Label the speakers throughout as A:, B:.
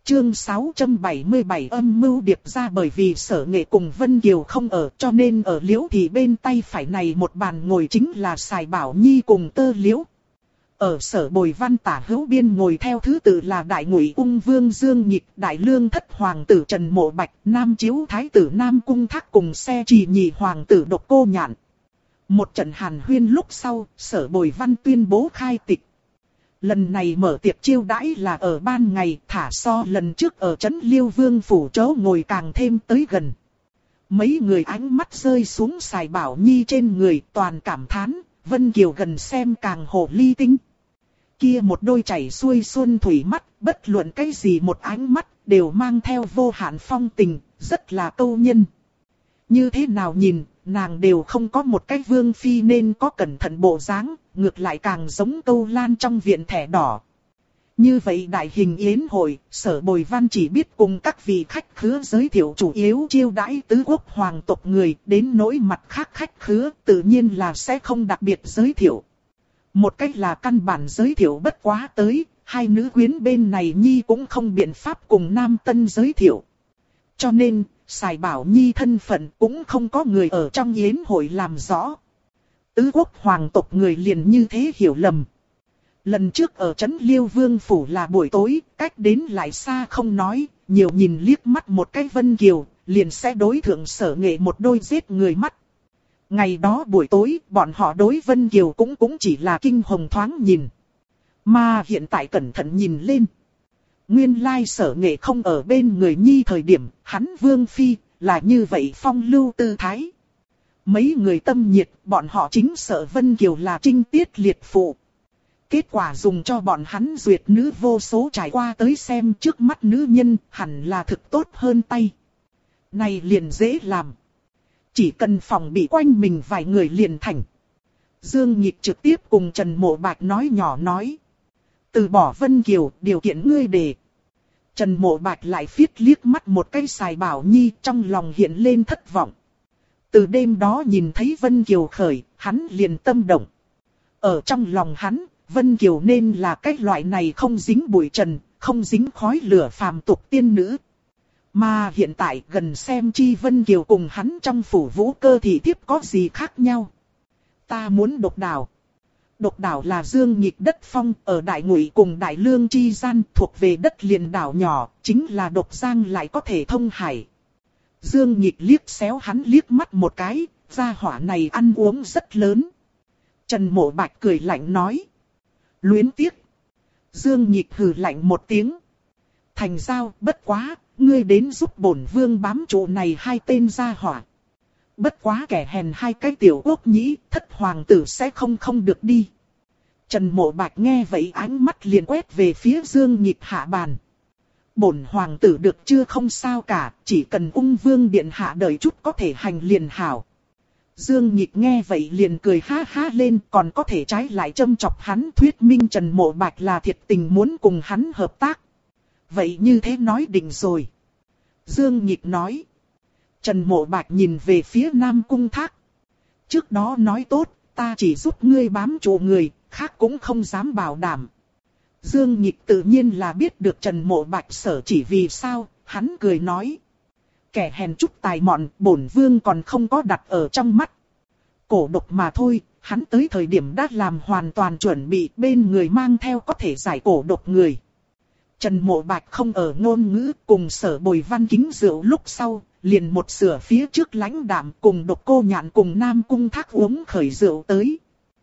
A: Chương 677 âm mưu điệp ra. Bởi vì Sở Nghệ cùng Vân Kiều không ở, cho nên ở Liễu Thị bên tay phải này một bàn ngồi chính là Sài Bảo Nhi cùng Tơ Liễu. Ở Sở Bồi Văn tả hữu biên ngồi theo thứ tự là Đại Ngụy Ung Vương Dương Nhịch, Đại Lương Thất Hoàng tử Trần Mộ Bạch, Nam Chiếu Thái tử Nam Cung Thác cùng Xe Trì Nhị Hoàng tử Độc Cô Nhạn. Một trận hàn huyên lúc sau, Sở Bồi Văn tuyên bố khai tịch. Lần này mở tiệc chiêu đãi là ở ban ngày, thả so lần trước ở trấn Liêu Vương phủ chỗ ngồi càng thêm tới gần. Mấy người ánh mắt rơi xuống Sài Bảo Nhi trên người, toàn cảm thán, Vân Kiều gần xem càng hồ ly tinh. Kia một đôi chảy xuôi xuân thủy mắt, bất luận cái gì một ánh mắt, đều mang theo vô hạn phong tình, rất là câu nhân. Như thế nào nhìn, nàng đều không có một cái vương phi nên có cẩn thận bộ dáng, ngược lại càng giống Câu Lan trong viện thẻ đỏ. Như vậy đại hình yến hội, Sở Bồi Văn chỉ biết cùng các vị khách khứa giới thiệu chủ yếu chiêu đãi tứ quốc hoàng tộc người, đến nỗi mặt khác khách khứa tự nhiên là sẽ không đặc biệt giới thiệu. Một cách là căn bản giới thiệu bất quá tới, hai nữ quyến bên này Nhi cũng không biện pháp cùng Nam Tân giới thiệu. Cho nên, Sài Bảo Nhi thân phận cũng không có người ở trong yến hội làm rõ. Tứ quốc hoàng tộc người liền như thế hiểu lầm. Lần trước ở trấn Liêu Vương phủ là buổi tối, cách đến lại xa không nói, nhiều nhìn liếc mắt một cái Vân Kiều, liền sẽ đối thượng Sở Nghệ một đôi giết người mắt. Ngày đó buổi tối, bọn họ đối Vân Kiều cũng chỉ là kinh hồng thoáng nhìn. Mà hiện tại cẩn thận nhìn lên. Nguyên lai Sở Nghệ không ở bên người Nhi thời điểm, hắn Vương Phi, là như vậy phong lưu tư thái. Mấy người tâm nhiệt, bọn họ chính sợ Vân Kiều là trinh tiết liệt phụ. Kết quả dùng cho bọn hắn duyệt nữ vô số trải qua tới xem trước mắt nữ nhân, hẳn là thực tốt hơn tay. Này liền dễ làm. Chỉ cần phòng bị quanh mình vài người liền thành. Dương Nhịch trực tiếp cùng Trần Mộ Bạch nói nhỏ nói. Từ bỏ Vân Kiều, điều kiện ngươi đề. Trần Mộ Bạch lại phiết liếc mắt một cái Sài Bảo Nhi, trong lòng hiện lên thất vọng. Từ đêm đó nhìn thấy Vân Kiều khởi, hắn liền tâm động. Ở trong lòng hắn, Vân Kiều nên là cái loại này không dính bụi trần, không dính khói lửa phàm tục tiên nữ. Mà hiện tại gần xem chi Vân Kiều cùng hắn trong phủ Vũ Cơ thị thiếp có gì khác nhau. Ta muốn độc đảo. Độc đảo là Dương Nhịch đất phong, ở Đại Ngụy cùng Đại Lương chi gian, thuộc về đất liền đảo nhỏ, chính là độc giang lại có thể thông hải. Dương Nhịch liếc xéo hắn liếc mắt một cái, gia hỏa này ăn uống rất lớn. Trần Mộ Bạch cười lạnh nói. Luyến tiếc. Dương Nhịch hừ lạnh một tiếng. Thành giao, bất quá, ngươi đến giúp bổn vương bám trụ này hai tên gia hỏa. Bất quá kẻ hèn hai cái tiểu quốc nhĩ, thất hoàng tử sẽ không được đi. Trần Mộ Bạch nghe vậy ánh mắt liền quét về phía Dương Nhịch hạ bàn. Bổn hoàng tử được chưa không sao cả, chỉ cần Ung Vương điện hạ đợi chút có thể hành liền hảo. Dương Nhịch nghe vậy liền cười ha ha lên, còn có thể trái lại châm chọc hắn thuyết minh Trần Mộ Bạch là thiệt tình muốn cùng hắn hợp tác. Vậy như thế nói định rồi. Dương Nhịch nói. Trần Mộ Bạch nhìn về phía Nam Cung Thác. Trước đó nói tốt, ta chỉ giúp ngươi bám trụ người, khác cũng không dám bảo đảm. Dương Nhịch tự nhiên là biết được Trần Mộ Bạch sở chỉ vì sao, hắn cười nói. Kẻ hèn chút tài mọn, bổn vương còn không có đặt ở trong mắt. Cổ độc mà thôi, hắn tới thời điểm đã làm hoàn toàn chuẩn bị, bên người mang theo có thể giải cổ độc người. Trần Mộ Bạch không ở ngôn ngữ, cùng Sở Bồi Văn kính rượu lúc sau, liền một sửa phía trước lãnh đạm cùng Độc Cô Nhạn cùng Nam Cung Thác uống khởi rượu tới.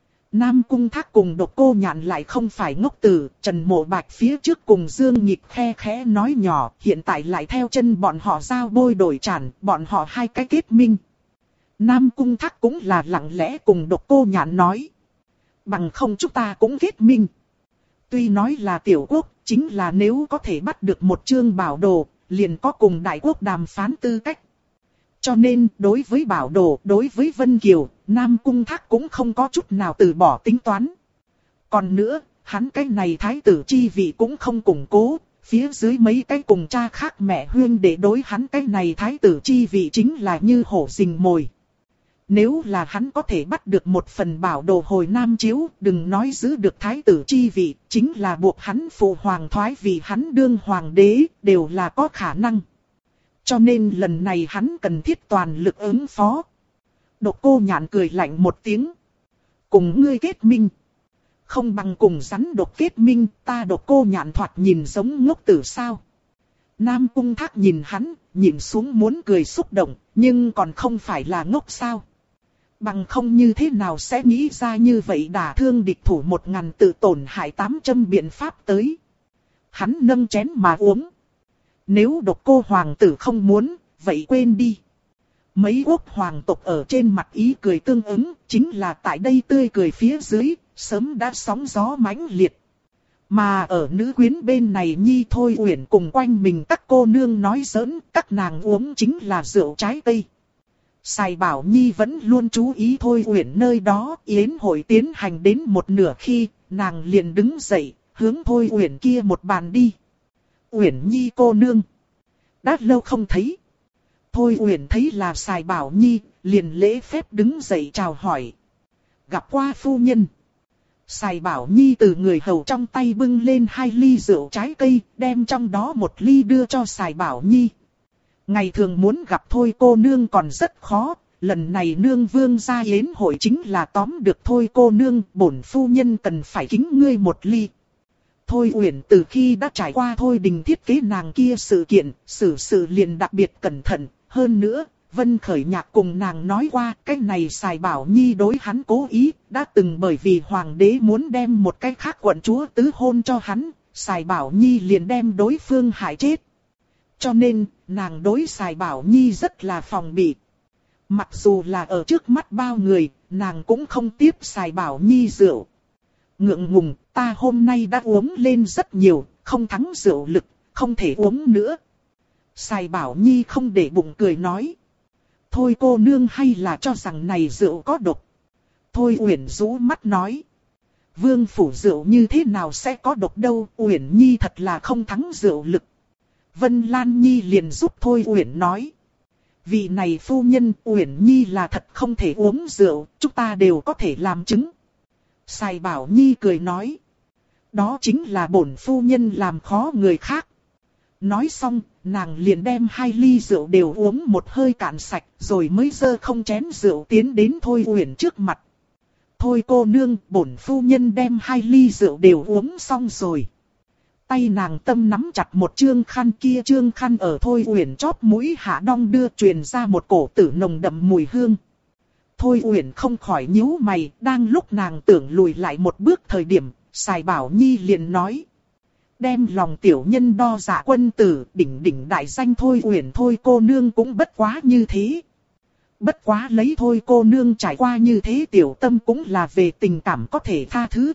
A: Nam Cung Thác cùng Độc Cô Nhạn lại không phải ngốc tử, Trần Mộ Bạch phía trước cùng Dương Nhịch khe khẽ nói nhỏ, hiện tại lại theo chân bọn họ giao bôi đổi tràn, bọn họ hai cái kết minh. Nam Cung Thác cũng là lặng lẽ cùng Độc Cô Nhạn nói. Bằng không chúng ta cũng kết minh. Tuy nói là tiểu quốc, chính là nếu có thể bắt được một chương bảo đồ, liền có cùng đại quốc đàm phán tư cách. Cho nên, đối với bảo đồ, đối với Vân Kiều, Nam Cung Thác cũng không có chút nào từ bỏ tính toán. Còn nữa, hắn cái này thái tử chi vị cũng không củng cố, phía dưới mấy cái cùng cha khác mẹ huyên để đối hắn cái này thái tử chi vị chính là như hổ rình mồi. Nếu là hắn có thể bắt được một phần bảo đồ hồi Nam Chiếu, đừng nói giữ được thái tử chi vị, chính là buộc hắn phụ hoàng thoái vì hắn đương hoàng đế, đều là có khả năng. Cho nên lần này hắn cần thiết toàn lực ứng phó. Độc Cô Nhạn cười lạnh một tiếng. Cùng ngươi kết minh. Không bằng cùng rắn độc kết minh, ta Độc Cô Nhạn thoạt nhìn giống ngốc tử sao. Nam Cung Thác nhìn hắn, nhìn xuống muốn cười xúc động, nhưng còn không phải là ngốc sao. Bằng không như thế nào sẽ nghĩ ra như vậy đả thương địch thủ 1000 tự tổn hại 800 biện pháp tới. Hắn nâng chén mà uống. Nếu Độc Cô hoàng tử không muốn, vậy quên đi. Mấy quốc hoàng tộc ở trên mặt ý cười tương ứng, chính là tại đây tươi cười phía dưới, sớm đã sóng gió mãnh liệt. Mà ở nữ quyến bên này Nhi Thôi Uyển cùng quanh mình các cô nương nói giỡn, các nàng uống chính là rượu trái cây. Sài Bảo Nhi vẫn luôn chú ý Thôi Uyển nơi đó, yến hội tiến hành đến một nửa khi, nàng liền đứng dậy, hướng Thôi Uyển kia một bàn đi. Uyển Nhi cô nương. Đã lâu không thấy. Thôi Uyển thấy là Sài Bảo Nhi, liền lễ phép đứng dậy chào hỏi. Gặp qua phu nhân. Sài Bảo Nhi từ người hầu trong tay bưng lên 2 ly rượu trái cây, đem trong đó 1 ly đưa cho Sài Bảo Nhi. Ngày thường muốn gặp Thôi cô nương còn rất khó, lần này nương vương gia yến hội chính là tóm được Thôi cô nương, bổn phu nhân cần phải kính ngươi 1 ly. Thôi Uyển từ khi đã trải qua Thôi Đình thiết kế nàng kia sự kiện, xử sự liền đặc biệt cẩn thận, hơn nữa, Vân Khởi Nhạc cùng nàng nói qua, cái này Sài Bảo Nhi đối hắn cố ý, đã từng bởi vì hoàng đế muốn đem một cái khác quận chúa tứ hôn cho hắn, Sài Bảo Nhi liền đem đối phương hại chết. Cho nên, nàng đối Sài Bảo Nhi rất là phòng bị. Mặc dù là ở trước mắt bao người, nàng cũng không tiếp Sài Bảo Nhi rượu. Ngượng ngùng, ta hôm nay đã uống lên rất nhiều, không thắng rượu lực, không thể uống nữa. Sài Bảo Nhi không để bụng cười nói. Thôi cô nương hay là cho rằng này rượu có độc. Thôi Uyển rũ mắt nói. Vương phủ rượu như thế nào sẽ có độc đâu, Uyển Nhi thật là không thắng rượu lực. Vân Lan Nhi liền giúp Thôi Uyển nói. Vị này phu nhân, Uyển Nhi là thật không thể uống rượu, chúng ta đều có thể làm chứng. Sài Bảo Nhi cười nói. Đó chính là bổn phu nhân làm khó người khác. Nói xong, nàng liền đem 2 ly rượu đều uống một hơi cạn sạch, rồi mới giơ không chén rượu tiến đến Thôi Uyển trước mặt. Thôi cô nương, bổn phu nhân đem 2 ly rượu đều uống xong rồi. Tay nàng tâm nắm chặt một trương khăn, kia trương khăn ở Thôi Uyển chóp mũi hạ đong đưa truyền ra một cổ tử nồng đậm mùi hương. Thôi Uyển không khỏi nhíu mày, đang lúc nàng tưởng lùi lại một bước thời điểm, Sài Bảo Nhi liền nói. Đem lòng tiểu nhân đo dạ quân tử, đỉnh đỉnh đại danh Thôi Uyển thôi cô nương cũng bất quá như thế. Bất quá lấy Thôi cô nương trải qua như thế tiểu tâm cũng là về tình cảm có thể tha thứ.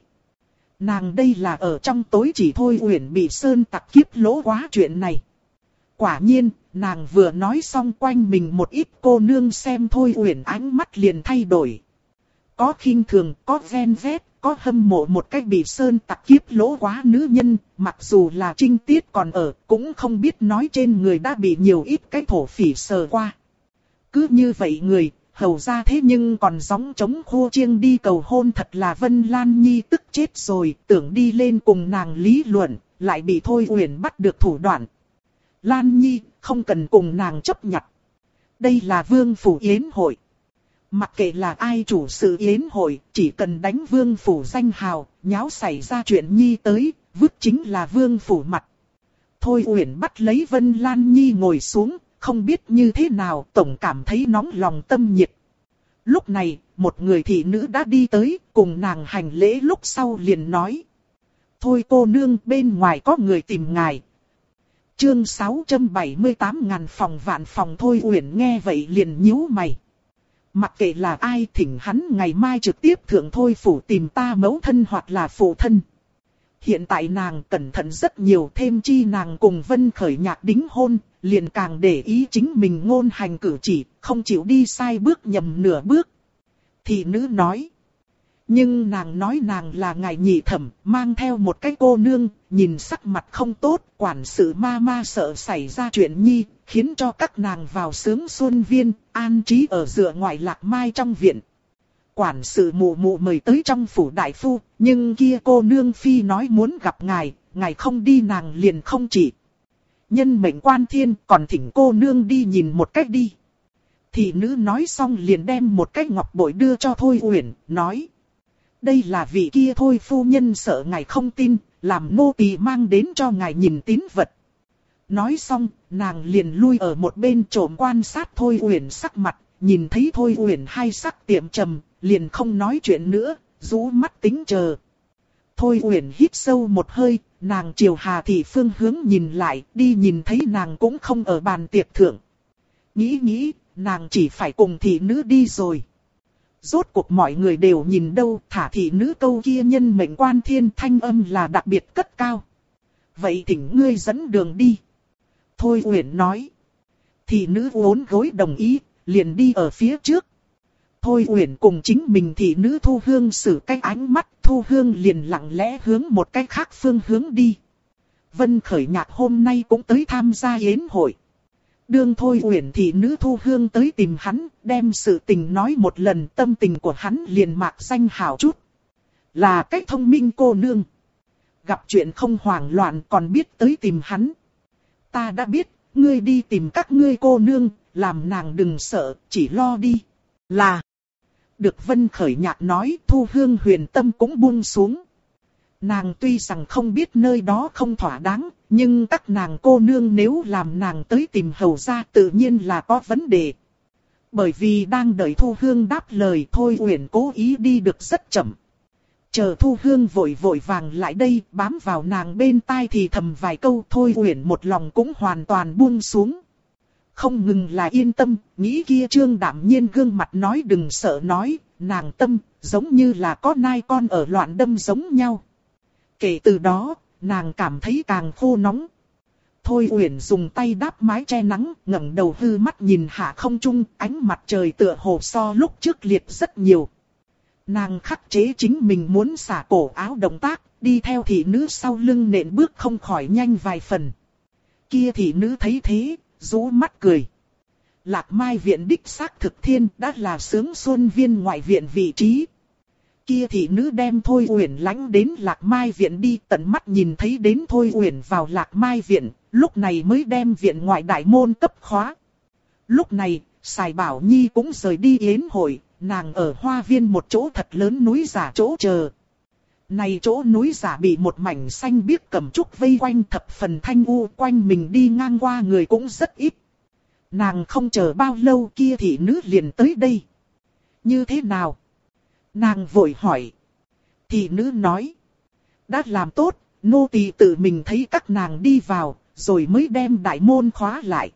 A: Nàng đây là ở trong tối chỉ Thôi Uyển bị sơn tặc kiếp lỗ quá chuyện này. Quả nhiên, nàng vừa nói xong quanh mình một ít cô nương xem Thôi Uyển ánh mắt liền thay đổi. Có khinh thường, có ven vét, có hâm mộ một cách bị sơn tặc kiếp lỗ quá nữ nhân, mặc dù là trinh tiết còn ở, cũng không biết nói trên người đã bị nhiều ít cái thổ phỉ sờ qua. Cứ như vậy người, hầu ra thế nhưng còn gióng trống khô chiêng đi cầu hôn, thật là Vân Lan Nhi tức chết rồi, tưởng đi lên cùng nàng lý luận, lại bị Thôi Uyển bắt được thủ đoạn. Lan Nhi, không cần cùng nàng chấp nhặt. Đây là vương phủ yến hội. Mặc kệ là ai chủ sự yến hội, chỉ cần đánh vương phủ danh hào, nháo xảy ra chuyện Nhi tới, vứt chính là vương phủ mặt. Thôi Uyển bắt lấy Vân Lan Nhi ngồi xuống, không biết như thế nào, tổng cảm thấy nóng lòng tâm nhiệt. Lúc này, một người thị nữ đã đi tới, cùng nàng hành lễ lúc sau liền nói. Thôi cô nương, bên ngoài có người tìm ngài. Chương 678 ngàn phòng vạn phòng. Thôi Uyển nghe vậy liền nhíu mày. Mặc kệ là ai, thỉnh hắn ngày mai trực tiếp thượng Thôi phủ tìm ta mẫu thân hoặc là phụ thân. Hiện tại nàng cẩn thận rất nhiều, thêm chi nàng cùng Vân Khởi Nhạc đính hôn, liền càng để ý chính mình ngôn hành cử chỉ, không chịu đi sai bước nhầm nửa bước. Thị nữ nói. Nhưng nàng nói nàng là ngài nhị thẩm, mang theo một cái cô nương, nhìn sắc mặt không tốt, quản sự ma ma sợ xảy ra chuyện nhi, khiến cho các nàng vào sướng xuân viên, an trí ở dựa ngoài Lạc Mai trong viện. Quản sự mụ mụ mời tới trong phủ đại phu, nhưng kia cô nương phi nói muốn gặp ngài, ngài không đi nàng liền không chỉ. Nhân mệnh quan thiên, còn thỉnh cô nương đi nhìn một cách đi. Thị nữ nói xong liền đem một cái ngọc bội đưa cho Thôi Uyển, nói. Đây là vị kia Thôi phu nhân sợ ngài không tin, làm nô tỳ mang đến cho ngài nhìn tín vật. Nói xong, nàng liền lui ở một bên trộm quan sát Thôi Uyển sắc mặt, nhìn thấy Thôi Uyển hai sắc tiệm trầm, liền không nói chuyện nữa, rũ mắt tính chờ. Thôi Uyển hít sâu một hơi, nàng chiều Hà Thị phương hướng nhìn lại, đi nhìn thấy nàng cũng không ở bàn tiệc thượng. Nghĩ, nàng chỉ phải cùng thị nữ đi rồi. Rốt cuộc mọi người đều nhìn đâu, thả thị nữ câu kia nhân mệnh quan thiên thanh âm là đặc biệt cất cao. Vậy thỉnh ngươi dẫn đường đi. Thôi Uyển nói. Thị nữ uốn gối đồng ý, liền đi ở phía trước. Thôi Uyển cùng chính mình thị nữ Thu Hương sử cái ánh mắt, Thu Hương liền lặng lẽ hướng một cái khác phương hướng đi. Vân Khởi Nhạc hôm nay cũng tới tham gia yến hội. Đương Thôi Uyển thị nữ Thu Hương tới tìm hắn, đem sự tình nói một lần, tâm tình của hắn liền mạc danh hảo chút. Là cái thông minh cô nương. Gặp chuyện không hoảng loạn còn biết tới tìm hắn. Ta đã biết, ngươi đi tìm các ngươi cô nương, làm nàng đừng sợ, chỉ lo đi. Là. Được Vân Khởi Nhạc nói, Thu Hương huyền tâm cũng buông xuống. Nàng tuy rằng không biết nơi đó không thỏa đáng, nhưng các nàng cô nương nếu làm nàng tới tìm hầu ra tự nhiên là có vấn đề. Bởi vì đang đợi Thu Hương đáp lời, Thôi Uyển cố ý đi được rất chậm. Chờ Thu Hương vội vàng lại đây, bám vào nàng bên tai thì thầm vài câu, Thôi Uyển một lòng cũng hoàn toàn buông xuống. Không ngừng là yên tâm, nghĩ kia Trương Đạm Nhiên gương mặt nói đừng sợ nói, nàng tâm, giống như là có nai con ở loạn đâm giống nhau. Kể từ đó, nàng cảm thấy càng khô nóng. Thôi Uyển dùng tay đáp mái che nắng, ngẩng đầu hư mắt nhìn hạ không trung, ánh mặt trời tựa hồ so lúc trước liệt rất nhiều. Nàng khắc chế chính mình muốn xả cổ áo động tác, đi theo thị nữ sau lưng nện bước không khỏi nhanh vài phần. Kia thị nữ thấy thế, rũ mắt cười. Lạc Mai viện đích xác thực thiên đã là sướng xuân viên ngoại viện vị trí. Kia thị nữ đem Thôi Uyển lánh đến Lạc Mai viện đi, tận mắt nhìn thấy đến Thôi Uyển vào Lạc Mai viện, lúc này mới đem viện ngoại đại môn cấp khóa. Lúc này, Sài Bảo Nhi cũng rời đi yến hội, nàng ở hoa viên một chỗ thật lớn núi giả chỗ chờ. Này chỗ núi giả bị một mảnh xanh biếc cẩm trúc vây quanh thập phần thanh u, quanh mình đi ngang qua người cũng rất ít. Nàng không chờ bao lâu kia thị nữ liền tới đây. Như thế nào? Nàng vội hỏi. Thị nữ nói. Đã làm tốt, nô tỳ tự mình thấy các nàng đi vào, rồi mới đem đại môn khóa lại.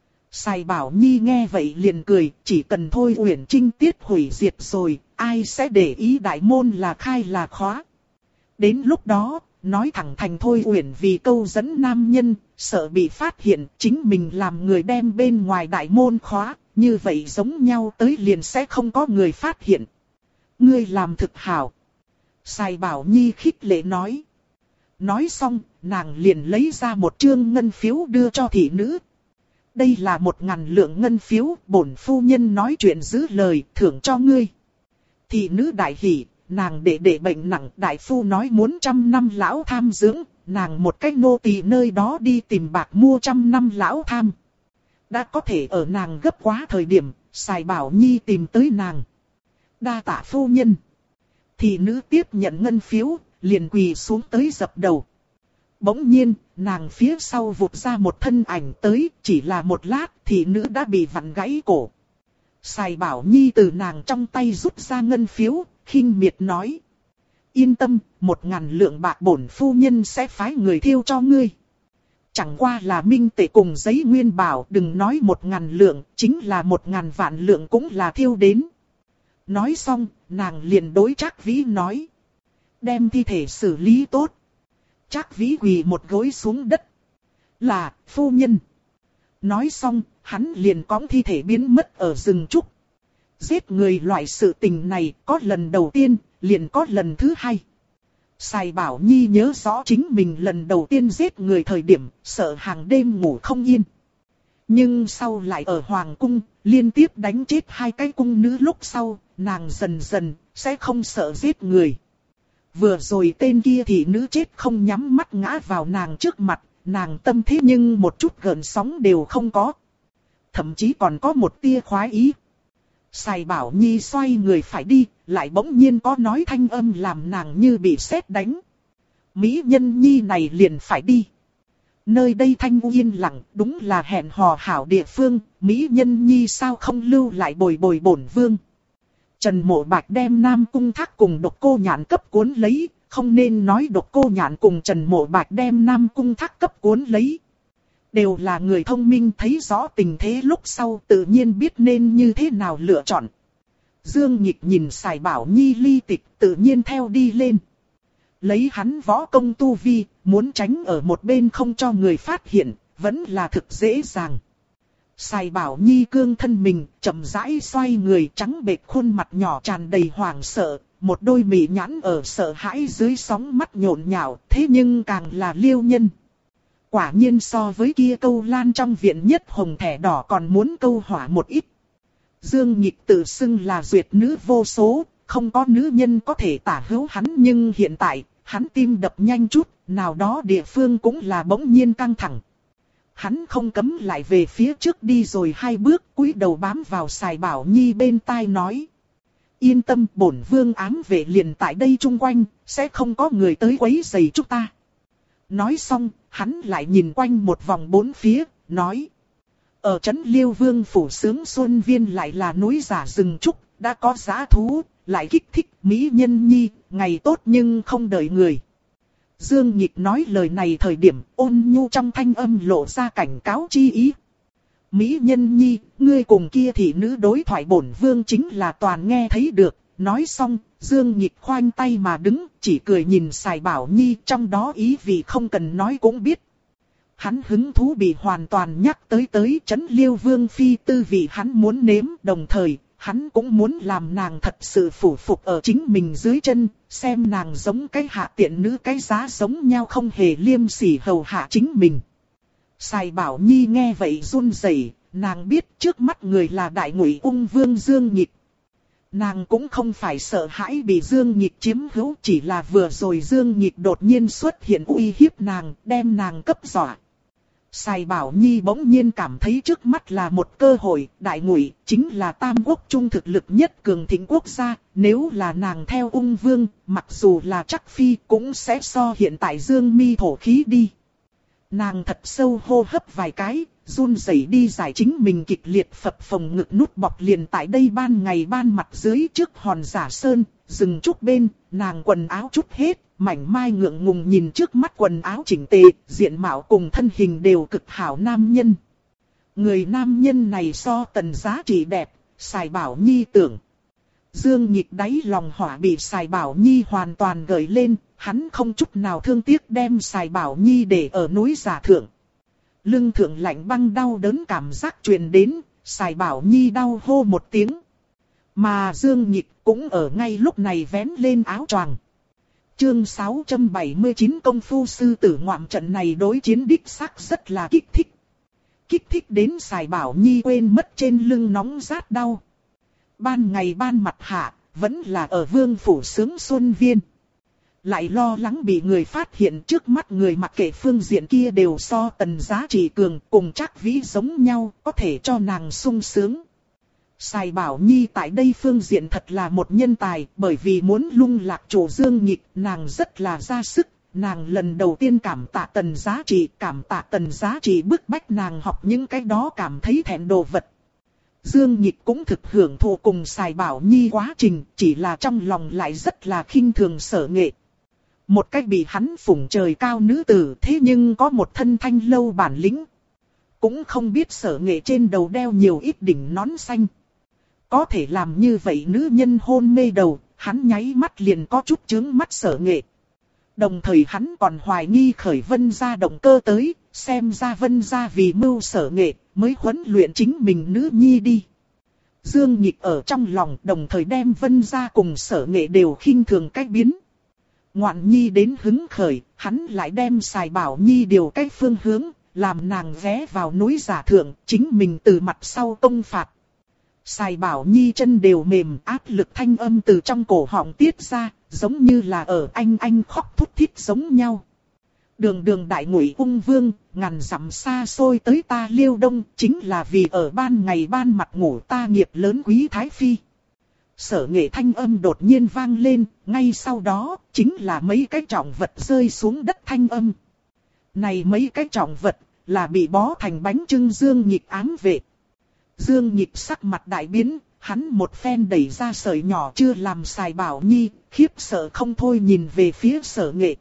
A: Sài Bảo Nhi nghe vậy liền cười, chỉ cần Thôi Uyển trinh tiết hủy diệt rồi, ai sẽ để ý đại môn là khai là khóa. Đến lúc đó, nói thẳng thành Thôi Uyển vì câu dẫn nam nhân, sợ bị phát hiện, chính mình làm người đem bên ngoài đại môn khóa, như vậy giống nhau tới liền sẽ không có người phát hiện. Ngươi làm thực hảo. Sài Bảo Nhi khích lệ nói. Nói xong, nàng liền lấy ra một trương ngân phiếu đưa cho thị nữ. Đây là 1000 lượng ngân phiếu, bổn phu nhân nói chuyện giữ lời, thưởng cho ngươi. Thị nữ đại hỉ, nàng đệ bệnh nặng, đại phu nói muốn 100 năm lão tham dưỡng, nàng một cách nô tỳ nơi đó đi tìm bạc mua 100 năm lão tham. Đã có thể ở nàng gấp quá thời điểm, Sài Bảo Nhi tìm tới nàng. Đa tạ phu nhân. Thị nữ tiếp nhận ngân phiếu, liền quỳ xuống tới dập đầu. Bỗng nhiên, nàng phía sau vụt ra một thân ảnh tới, chỉ là một lát, thị nữ đã bị vặn gãy cổ. Sài Bảo Nhi từ nàng trong tay rút ra ngân phiếu, khinh miệt nói. Yên tâm, 1000 lượng bạc bổn phu nhân sẽ phái người thiêu cho ngươi. Chẳng qua là minh tệ cùng giấy nguyên bảo, đừng nói 1000 lượng, chính là 1000 vạn lượng cũng là thiêu đến. Nói xong, nàng liền đối Trác Vĩ nói. Đem thi thể xử lý tốt. Trác Vĩ quỳ một gối xuống đất. Là, phu nhân. Nói xong, hắn liền cõng thi thể biến mất ở rừng trúc. Giết người loại sự tình này có lần đầu tiên, liền có lần thứ hai. Sài Bảo Nhi nhớ rõ chính mình lần đầu tiên giết người thời điểm, sợ hàng đêm ngủ không yên. Nhưng sau lại ở Hoàng Cung, liên tiếp đánh chết 2 cái cung nữ lúc sau, nàng dần dần, sẽ không sợ giết người. Vừa rồi tên kia thị nữ chết không nhắm mắt ngã vào nàng trước mặt, nàng tâm thế nhưng một chút gợn sóng đều không có. Thậm chí còn có một tia khoái ý. Sài Bảo Nhi xoay người phải đi, lại bỗng nhiên có nói thanh âm làm nàng như bị sét đánh. Mỹ Nhân Nhi này liền phải đi. Nơi đây thanh yên lặng, đúng là hẹn hò hảo địa phương, Mỹ Nhân Nhi sao không lưu lại bồi bồi bổn vương. Trần Mộ Bạch đem Nam Cung Thác cùng Độc Cô Nhạn cấp cuốn lấy, không nên nói Độc Cô Nhạn cùng Trần Mộ Bạch đem Nam Cung Thác cấp cuốn lấy. Đều là người thông minh, thấy rõ tình thế lúc sau tự nhiên biết nên như thế nào lựa chọn. Dương Nhịch nhìn Sài Bảo Nhi ly tịch tự nhiên theo đi lên. Lấy hắn võ công tu vi, muốn tránh ở một bên không cho người phát hiện, vẫn là thực dễ dàng. Sài Bảo Nhi cương thân mình, chậm rãi xoay người, trắng bệch khuôn mặt nhỏ tràn đầy hoảng sợ, một đôi mị nhãn ở sợ hãi dưới sóng mắt nhộn nhạo, thế nhưng càng là liêu nhân. Quả nhiên so với kia câu lan trong viện nhất hồng thẻ đỏ còn muốn câu hỏa một ít. Dương Nhịch tự xưng là duyệt nữ vô số, không có nữ nhân có thể tả hữu hắn, nhưng hiện tại, hắn tim đập nhanh chút, nào đó địa phương cũng là bỗng nhiên căng thẳng. Hắn không cấm lại về phía trước đi rồi 2 bước, cúi đầu bám vào Sài Bảo Nhi bên tai nói. Yên tâm, bổn vương ám vệ liền tại đây chung quanh, sẽ không có người tới quấy rầy chúng ta. Nói xong, hắn lại nhìn quanh một vòng 4 phía, nói. Ở trấn Liêu Vương phủ sướng Xuân Viên lại là núi giả rừng trúc, đã có dã thú, lại kích thích Mỹ Nhân Nhi, ngày tốt nhưng không đợi người. Dương Nhịch nói lời này thời điểm ôn nhu trong thanh âm lộ ra cảnh cáo chi ý. Mỹ Nhân Nhi, ngươi cùng kia thị nữ đối thoại bổn vương chính là toàn nghe thấy được. Nói xong, Dương Nhịch khoanh tay mà đứng, chỉ cười nhìn Sài Bảo Nhi, trong đó ý vị không cần nói cũng biết. Hắn hứng thú bị hoàn toàn nhắc tới trấn Liêu Vương phi tư vị hắn muốn nếm, đồng thời, hắn cũng muốn làm nàng thật sự phủ phục ở chính mình dưới chân, xem nàng giống cái hạ tiện nữ cái giá giống nhau không hề liêm sỉ hầu hạ chính mình. Sài Bảo Nhi nghe vậy run rẩy, nàng biết trước mắt người là Đại Ngụy Ung Vương Dương Nhịch. Nàng cũng không phải sợ hãi bị Dương Nhịch chiếm hữu, chỉ là vừa rồi Dương Nhịch đột nhiên xuất hiện uy hiếp nàng, đem nàng cấp dọa. Sài Bảo Nhi bỗng nhiên cảm thấy trước mắt là một cơ hội, Đại Ngụy chính là Tam Quốc trung thực lực nhất cường thịnh quốc gia, nếu là nàng theo Ung Vương, mặc dù là chắc phi cũng sẽ so hiện tại Dương mi thổ khí đi. Nàng thật sâu hô hấp vài cái, run rẩy đi giải chính mình kịch liệt phập phồng ngực nút bọc liền tại đây ban ngày ban mặt dưới trước hòn giả sơn, rừng trúc bên, nàng quần áo trút hết. Mảnh mai ngượng ngùng nhìn trước mắt quần áo chỉnh tề, diện mạo cùng thân hình đều cực hảo nam nhân. Người nam nhân này so Tần Giá Trị đẹp, Sài Bảo Nhi tưởng. Dương Nhịch đáy lòng hỏa bị Sài Bảo Nhi hoàn toàn gợi lên, hắn không chút nào thương tiếc đem Sài Bảo Nhi để ở núi giả thượng. Lưng thượng lạnh băng đau đớn cảm giác truyền đến, Sài Bảo Nhi đau hô một tiếng. Mà Dương Nhịch cũng ở ngay lúc này vén lên áo choàng. Chương 679 công phu sư tử ngoạm trận này đối chiến đích xác rất là kích thích. Kích thích đến Sài Bảo Nhi quên mất trên lưng nóng rát đau. Ban ngày ban mặt hạ, vẫn là ở vương phủ sướng Xuân Viên. Lại lo lắng bị người phát hiện trước mắt người mặc kệ phương diện kia đều so Tần Giá Trị cường cùng Trác Vĩ giống nhau, có thể cho nàng sung sướng. Sài Bảo Nhi tại đây phương diện thật là một nhân tài, bởi vì muốn lung lạc chủ Dương Nhịch, nàng rất là ra sức, nàng lần đầu tiên cảm tạ Tần Giá Trị bức bách nàng học những cái đó cảm thấy thẹn đồ vật. Dương Nhịch cũng thực hưởng thụ cùng Sài Bảo Nhi quá trình, chỉ là trong lòng lại rất là khinh thường Sở Nghệ. Một cách bị hắn phủng trời cao nữ tử thế nhưng có một thân thanh lâu bản lĩnh. Cũng không biết Sở Nghệ trên đầu đeo nhiều ít đỉnh nón xanh. Có thể làm như vậy nữ nhân hôn mê đầu, hắn nháy mắt liền có chút chướng mắt Sở Nghệ. Đồng thời hắn còn hoài nghi khởi Vân gia động cơ tới, xem ra Vân gia vì mưu Sở Nghệ mới huấn luyện chính mình nữ nhi đi. Dương Nhịch ở trong lòng đồng thời đem Vân gia cùng Sở Nghệ đều khinh thường cách biến. Ngoạn nhi đến hứng khởi, hắn lại đem Sài Bảo Nhi điều cách phương hướng, làm nàng ghé vào núi giả thượng, chính mình từ mặt sau công phạt. Sài Bảo Nhi chân đều mềm, áp lực thanh âm từ trong cổ họng tiết ra, giống như là ở anh khóc thút thít giống nhau. Đường đường đại ngụy ung vương, ngàn dặm xa xôi tới ta Liêu Đông, chính là vì ở ban ngày ban mặt ngủ ta nghiệp lớn quý thái phi. Sở Nghệ thanh âm đột nhiên vang lên, ngay sau đó, chính là mấy cái trọng vật rơi xuống đất thanh âm. Này mấy cái trọng vật, là bị bó thành bánh trưng Dương Nhịch ám vệ. Dương Nhịch sắc mặt đại biến, hắn một phen đẩy ra sợi nhỏ chưa làm Sài Bảo Nhi, khiếp sợ không thôi nhìn về phía Sở Nghệ.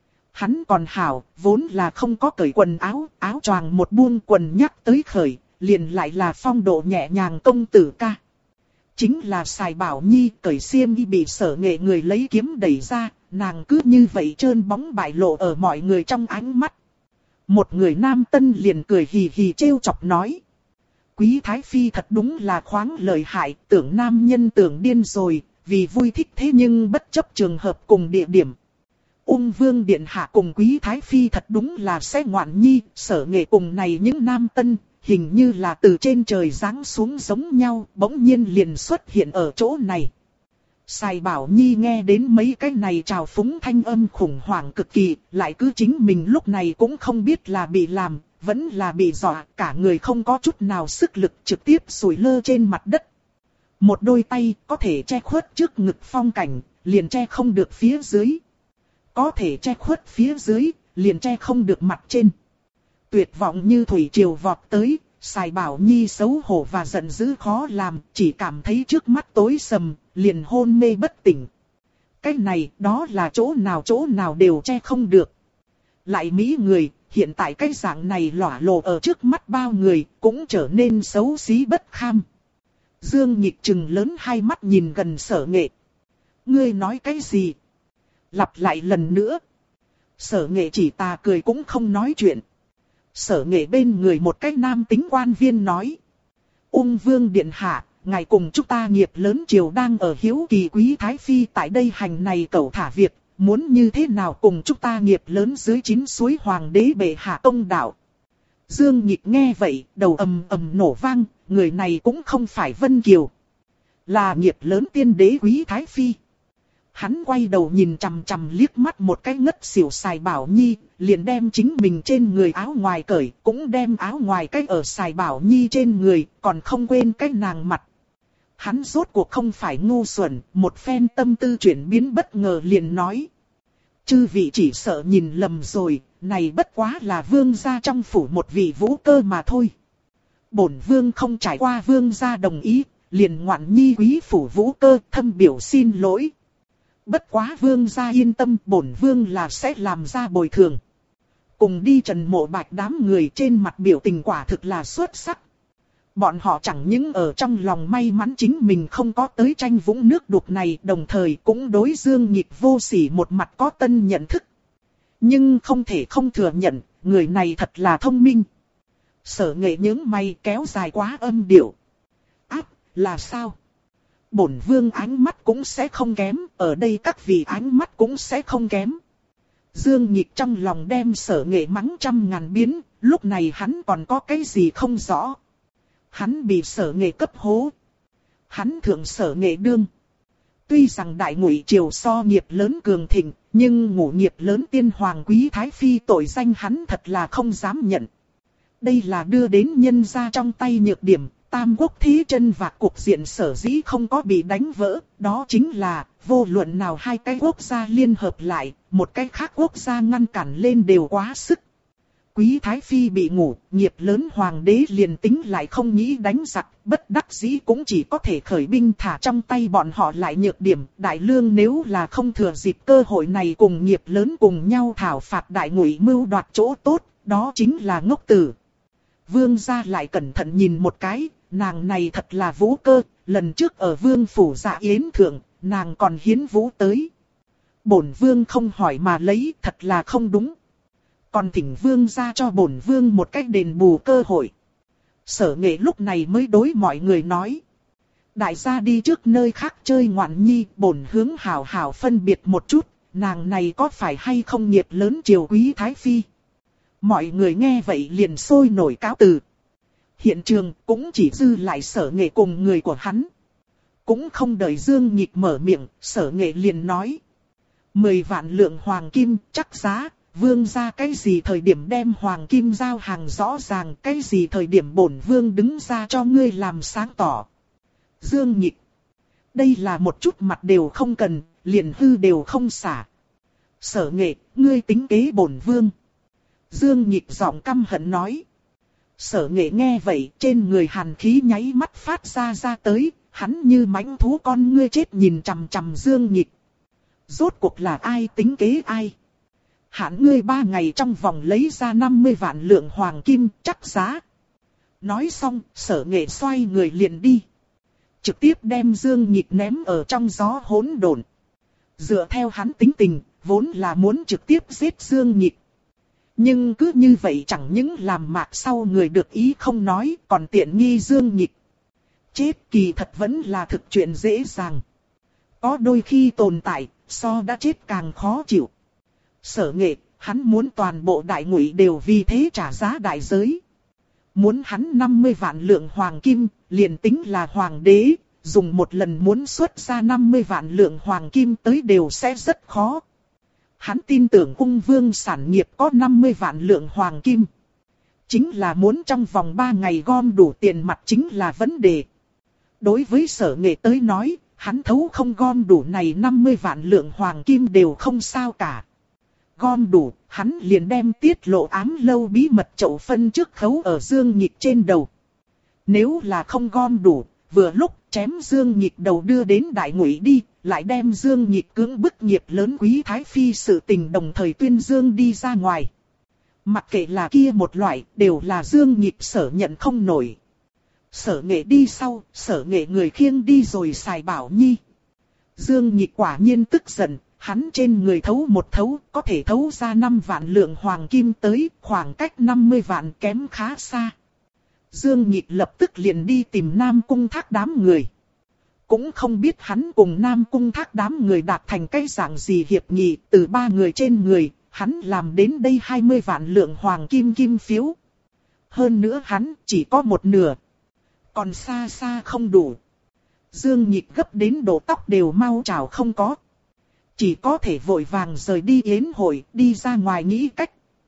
A: Hắn còn hảo, vốn là không có cởi quần áo, áo choàng một buông quần nhắc tới khởi, liền lại là phong độ nhẹ nhàng công tử ca. Chính là Sài Bảo Nhi cởi xiêm y bị Sở Nghệ người lấy kiếm đẩy ra, nàng cứ như vậy trơn bóng bại lộ ở mọi người trong ánh mắt. Một người nam tân liền cười hì hì trêu chọc nói. Quý Thái Phi thật đúng là khoáng lợi hại, tưởng nam nhân tưởng điên rồi, vì vui thích thế nhưng bất chấp trường hợp cùng địa điểm. Ung Vương Điện Hạ cùng Quý Thái Phi thật đúng là sẽ ngoạn nhi, Sở Nghệ cùng này những nam tân, hình như là từ trên trời giáng xuống giống nhau, bỗng nhiên liền xuất hiện ở chỗ này. Sài Bảo Nhi nghe đến mấy cái này trào phúng thanh âm khủng hoảng cực kỳ, lại cứ chính mình lúc này cũng không biết là bị làm, vẫn là bị dọa, cả người không có chút nào sức lực trực tiếp sủi lơ trên mặt đất. Một đôi tay có thể che khuất trước ngực phong cảnh, liền che không được phía dưới. Có thể che khuất phía dưới, liền che không được mặt trên. Tuyệt vọng như thủy triều vọt tới, Sài Bảo Nhi xấu hổ và giận dữ khó làm, chỉ cảm thấy trước mắt tối sầm, liền hôn mê bất tỉnh. Cái này, đó là chỗ nào đều che không được. Lại mỹ người, hiện tại cái dạng này lỏa lộ ở trước mắt bao người, cũng trở nên xấu xí bất kham. Dương Nhịch trừng lớn hai mắt nhìn gần Sở Nghệ. Ngươi nói cái gì? Lặp lại lần nữa. Sở Nghệ chỉ tà cười cũng không nói chuyện. Sở Nghệ bên người một cái nam tính quan viên nói. Ung Vương Điện Hạ, ngài cùng chúng ta nghiệp lớn triều đang ở hiếu kỳ Quý Thái Phi tại đây hành này cẩu thả việc, muốn như thế nào cùng chúng ta nghiệp lớn dưới 9 suối hoàng đế bệ hạ công đạo. Dương Nhịch nghe vậy, đầu ầm ầm nổ vang, người này cũng không phải Vân Kiều. Là nghiệp lớn tiên đế Quý Thái Phi. Hắn quay đầu nhìn chằm chằm liếc mắt một cái ngất xỉu Sài Bảo Nhi, liền đem chính mình trên người áo ngoài cởi, cũng đem áo ngoài cách ở Sài Bảo Nhi trên người, còn không quên cái nàng mặt. Hắn rốt cuộc không phải ngu xuẩn, một phen tâm tư chuyển biến bất ngờ liền nói. Chư vị chỉ sợ nhìn lầm rồi, này bất quá là vương gia trong phủ một vị vũ cơ mà thôi. Bổn vương không trải qua vương gia đồng ý, liền ngoạn nhi quý phủ vũ cơ thâm biểu xin lỗi. Bất quá vương gia yên tâm, bổn vương là sẽ làm ra bồi thường. Cùng đi Trần Mộ Bạch đám người trên mặt biểu tình quả thực là xuất sắc. Bọn họ chẳng những ở trong lòng may mắn chính mình không có tới tranh vũng nước đục này, đồng thời cũng đối Dương Nhịch vô sỉ một mặt có tân nhận thức. Nhưng không thể không thừa nhận, người này thật là thông minh. Sở Nghệ những mày kéo dài quá âm điệu. Ác, là sao? Bổn vương ánh mắt cũng sẽ không kém, ở đây các vị ánh mắt cũng sẽ không kém. Dương Nhịch trong lòng đem Sở Nghệ mắng trăm ngàn biến, lúc này hắn còn có cái gì không rõ. Hắn bị Sở Nghệ cấp hố. Hắn thượng Sở Nghệ đương. Tuy rằng đại ngụy triều so nghiệp lớn cường thịnh, nhưng ngũ nghiệp lớn tiên hoàng Quý Thái Phi tội danh hắn thật là không dám nhận. Đây là đưa đến nhân gia trong tay nhược điểm. Tam quốc thế chân và cục diện sở dĩ không có bị đánh vỡ, đó chính là, vô luận nào hai cái quốc gia liên hợp lại, một cái khác quốc gia ngăn cản lên đều quá sức. Quý Thái Phi bị ngủ, nghiệp lớn hoàng đế liền tính lại không nghĩ đánh giặc, bất đắc dĩ cũng chỉ có thể khởi binh thả trong tay bọn họ lại nhược điểm. Đại lương nếu là không thừa dịp cơ hội này cùng nghiệp lớn cùng nhau thảo phạt đại ngụy mưu đoạt chỗ tốt, đó chính là ngốc tử. Vương gia lại cẩn thận nhìn một cái, nàng này thật là vũ cơ, lần trước ở vương phủ dạ yến thượng, nàng còn hiến vũ tới. Bổn vương không hỏi mà lấy, thật là không đúng. Còn thỉnh vương gia cho bổn vương một cách đền bù cơ hội. Sở Nghệ lúc này mới đối mọi người nói. Đại gia đi trước nơi khác chơi ngoạn nhi, bổn hướng hảo hảo phân biệt một chút, nàng này có phải hay không nghiệp lớn triều quý thái phi. Mọi người nghe vậy liền sôi nổi cáo từ. Hiện trường cũng chỉ dư lại Sở Nghệ cùng người của hắn. Cũng không đợi Dương Nhịp mở miệng, Sở Nghệ liền nói. 10 vạn lượng hoàng kim chắc giá, vương ra cái gì thời điểm đem hoàng kim giao hàng rõ ràng, cái gì thời điểm bổn vương đứng ra cho ngươi làm sáng tỏ. Dương Nhịp, đây là một chút mặt đều không cần, liền hư đều không xả. Sở Nghệ, ngươi tính kế bổn vương. Dương Nhịp giọng căm hận nói. Sở Nghệ nghe vậy, trên người hàn khí nháy mắt phát ra tới, hắn như mãnh thú con ngươi chết nhìn chằm chằm Dương Nhịp. Rốt cuộc là ai tính kế ai? Hạn ngươi 3 ngày trong vòng lấy ra 50 vạn lượng hoàng kim chắc giá. Nói xong, Sở Nghệ xoay người liền đi. Trực tiếp đem Dương Nhịp ném ở trong gió hỗn độn. Dựa theo hắn tính tình, vốn là muốn trực tiếp giết Dương Nhịp. Nhưng cứ như vậy chẳng những làm mạc sau người được ý không nói, còn tiện nghi Dương Nhịp. Chết kỳ thật vẫn là thực chuyện dễ dàng. Có đôi khi tồn tại, so đã chết càng khó chịu. Sở Nghệ, hắn muốn toàn bộ đại ngụy đều vì thế trả giá đại giới. Muốn hắn 50 vạn lượng hoàng kim, liền tính là hoàng đế, dùng một lần muốn xuất ra 50 vạn lượng hoàng kim tới đều sẽ rất khó. Hắn tin tưởng ung vương sản nghiệp có 50 vạn lượng hoàng kim. Chính là muốn trong vòng 3 ngày gom đủ tiền mặt chính là vấn đề. Đối với Sở Nghệ tới nói, hắn thấu không gom đủ này 50 vạn lượng hoàng kim đều không sao cả. Gom đủ, hắn liền đem tiết lộ ám lâu bí mật chậu phân trước khấu ở Dương Nhịp trên đầu. Nếu là không gom đủ, vừa lúc chém Dương Nhịp đầu đưa đến đại ngụy đi, lại đem Dương Nhịp cưỡng bức nghiệp lớn quý thái phi sự tình đồng thời tuyên dương đi ra ngoài. Mặc kệ là kia một loại, đều là Dương Nhịp sở nhận không nổi. Sở Nghệ đi sau, Sở Nghệ người khiêng đi rồi xài Bảo Nhi. Dương Nhịp quả nhiên tức giận, hắn trên người thấu một thấu, có thể thấu ra 5 vạn lượng hoàng kim tới, khoảng cách 50 vạn kém khá xa. Dương Nhịp lập tức liền đi tìm Nam Cung Thác đám người. Cũng không biết hắn cùng Nam Cung Thác đám người đạt thành cái dạng gì hiệp nghị, từ 3 người trên người, hắn làm đến đây 20 vạn lượng hoàng kim kim phiếu. Hơn nữa hắn chỉ có một nửa. Còn xa xa không đủ. Dương Nhịp gấp đến độ tóc đều mau trào không có. Chỉ có thể vội vàng rời đi yến hội, đi ra ngoài nghĩ cách.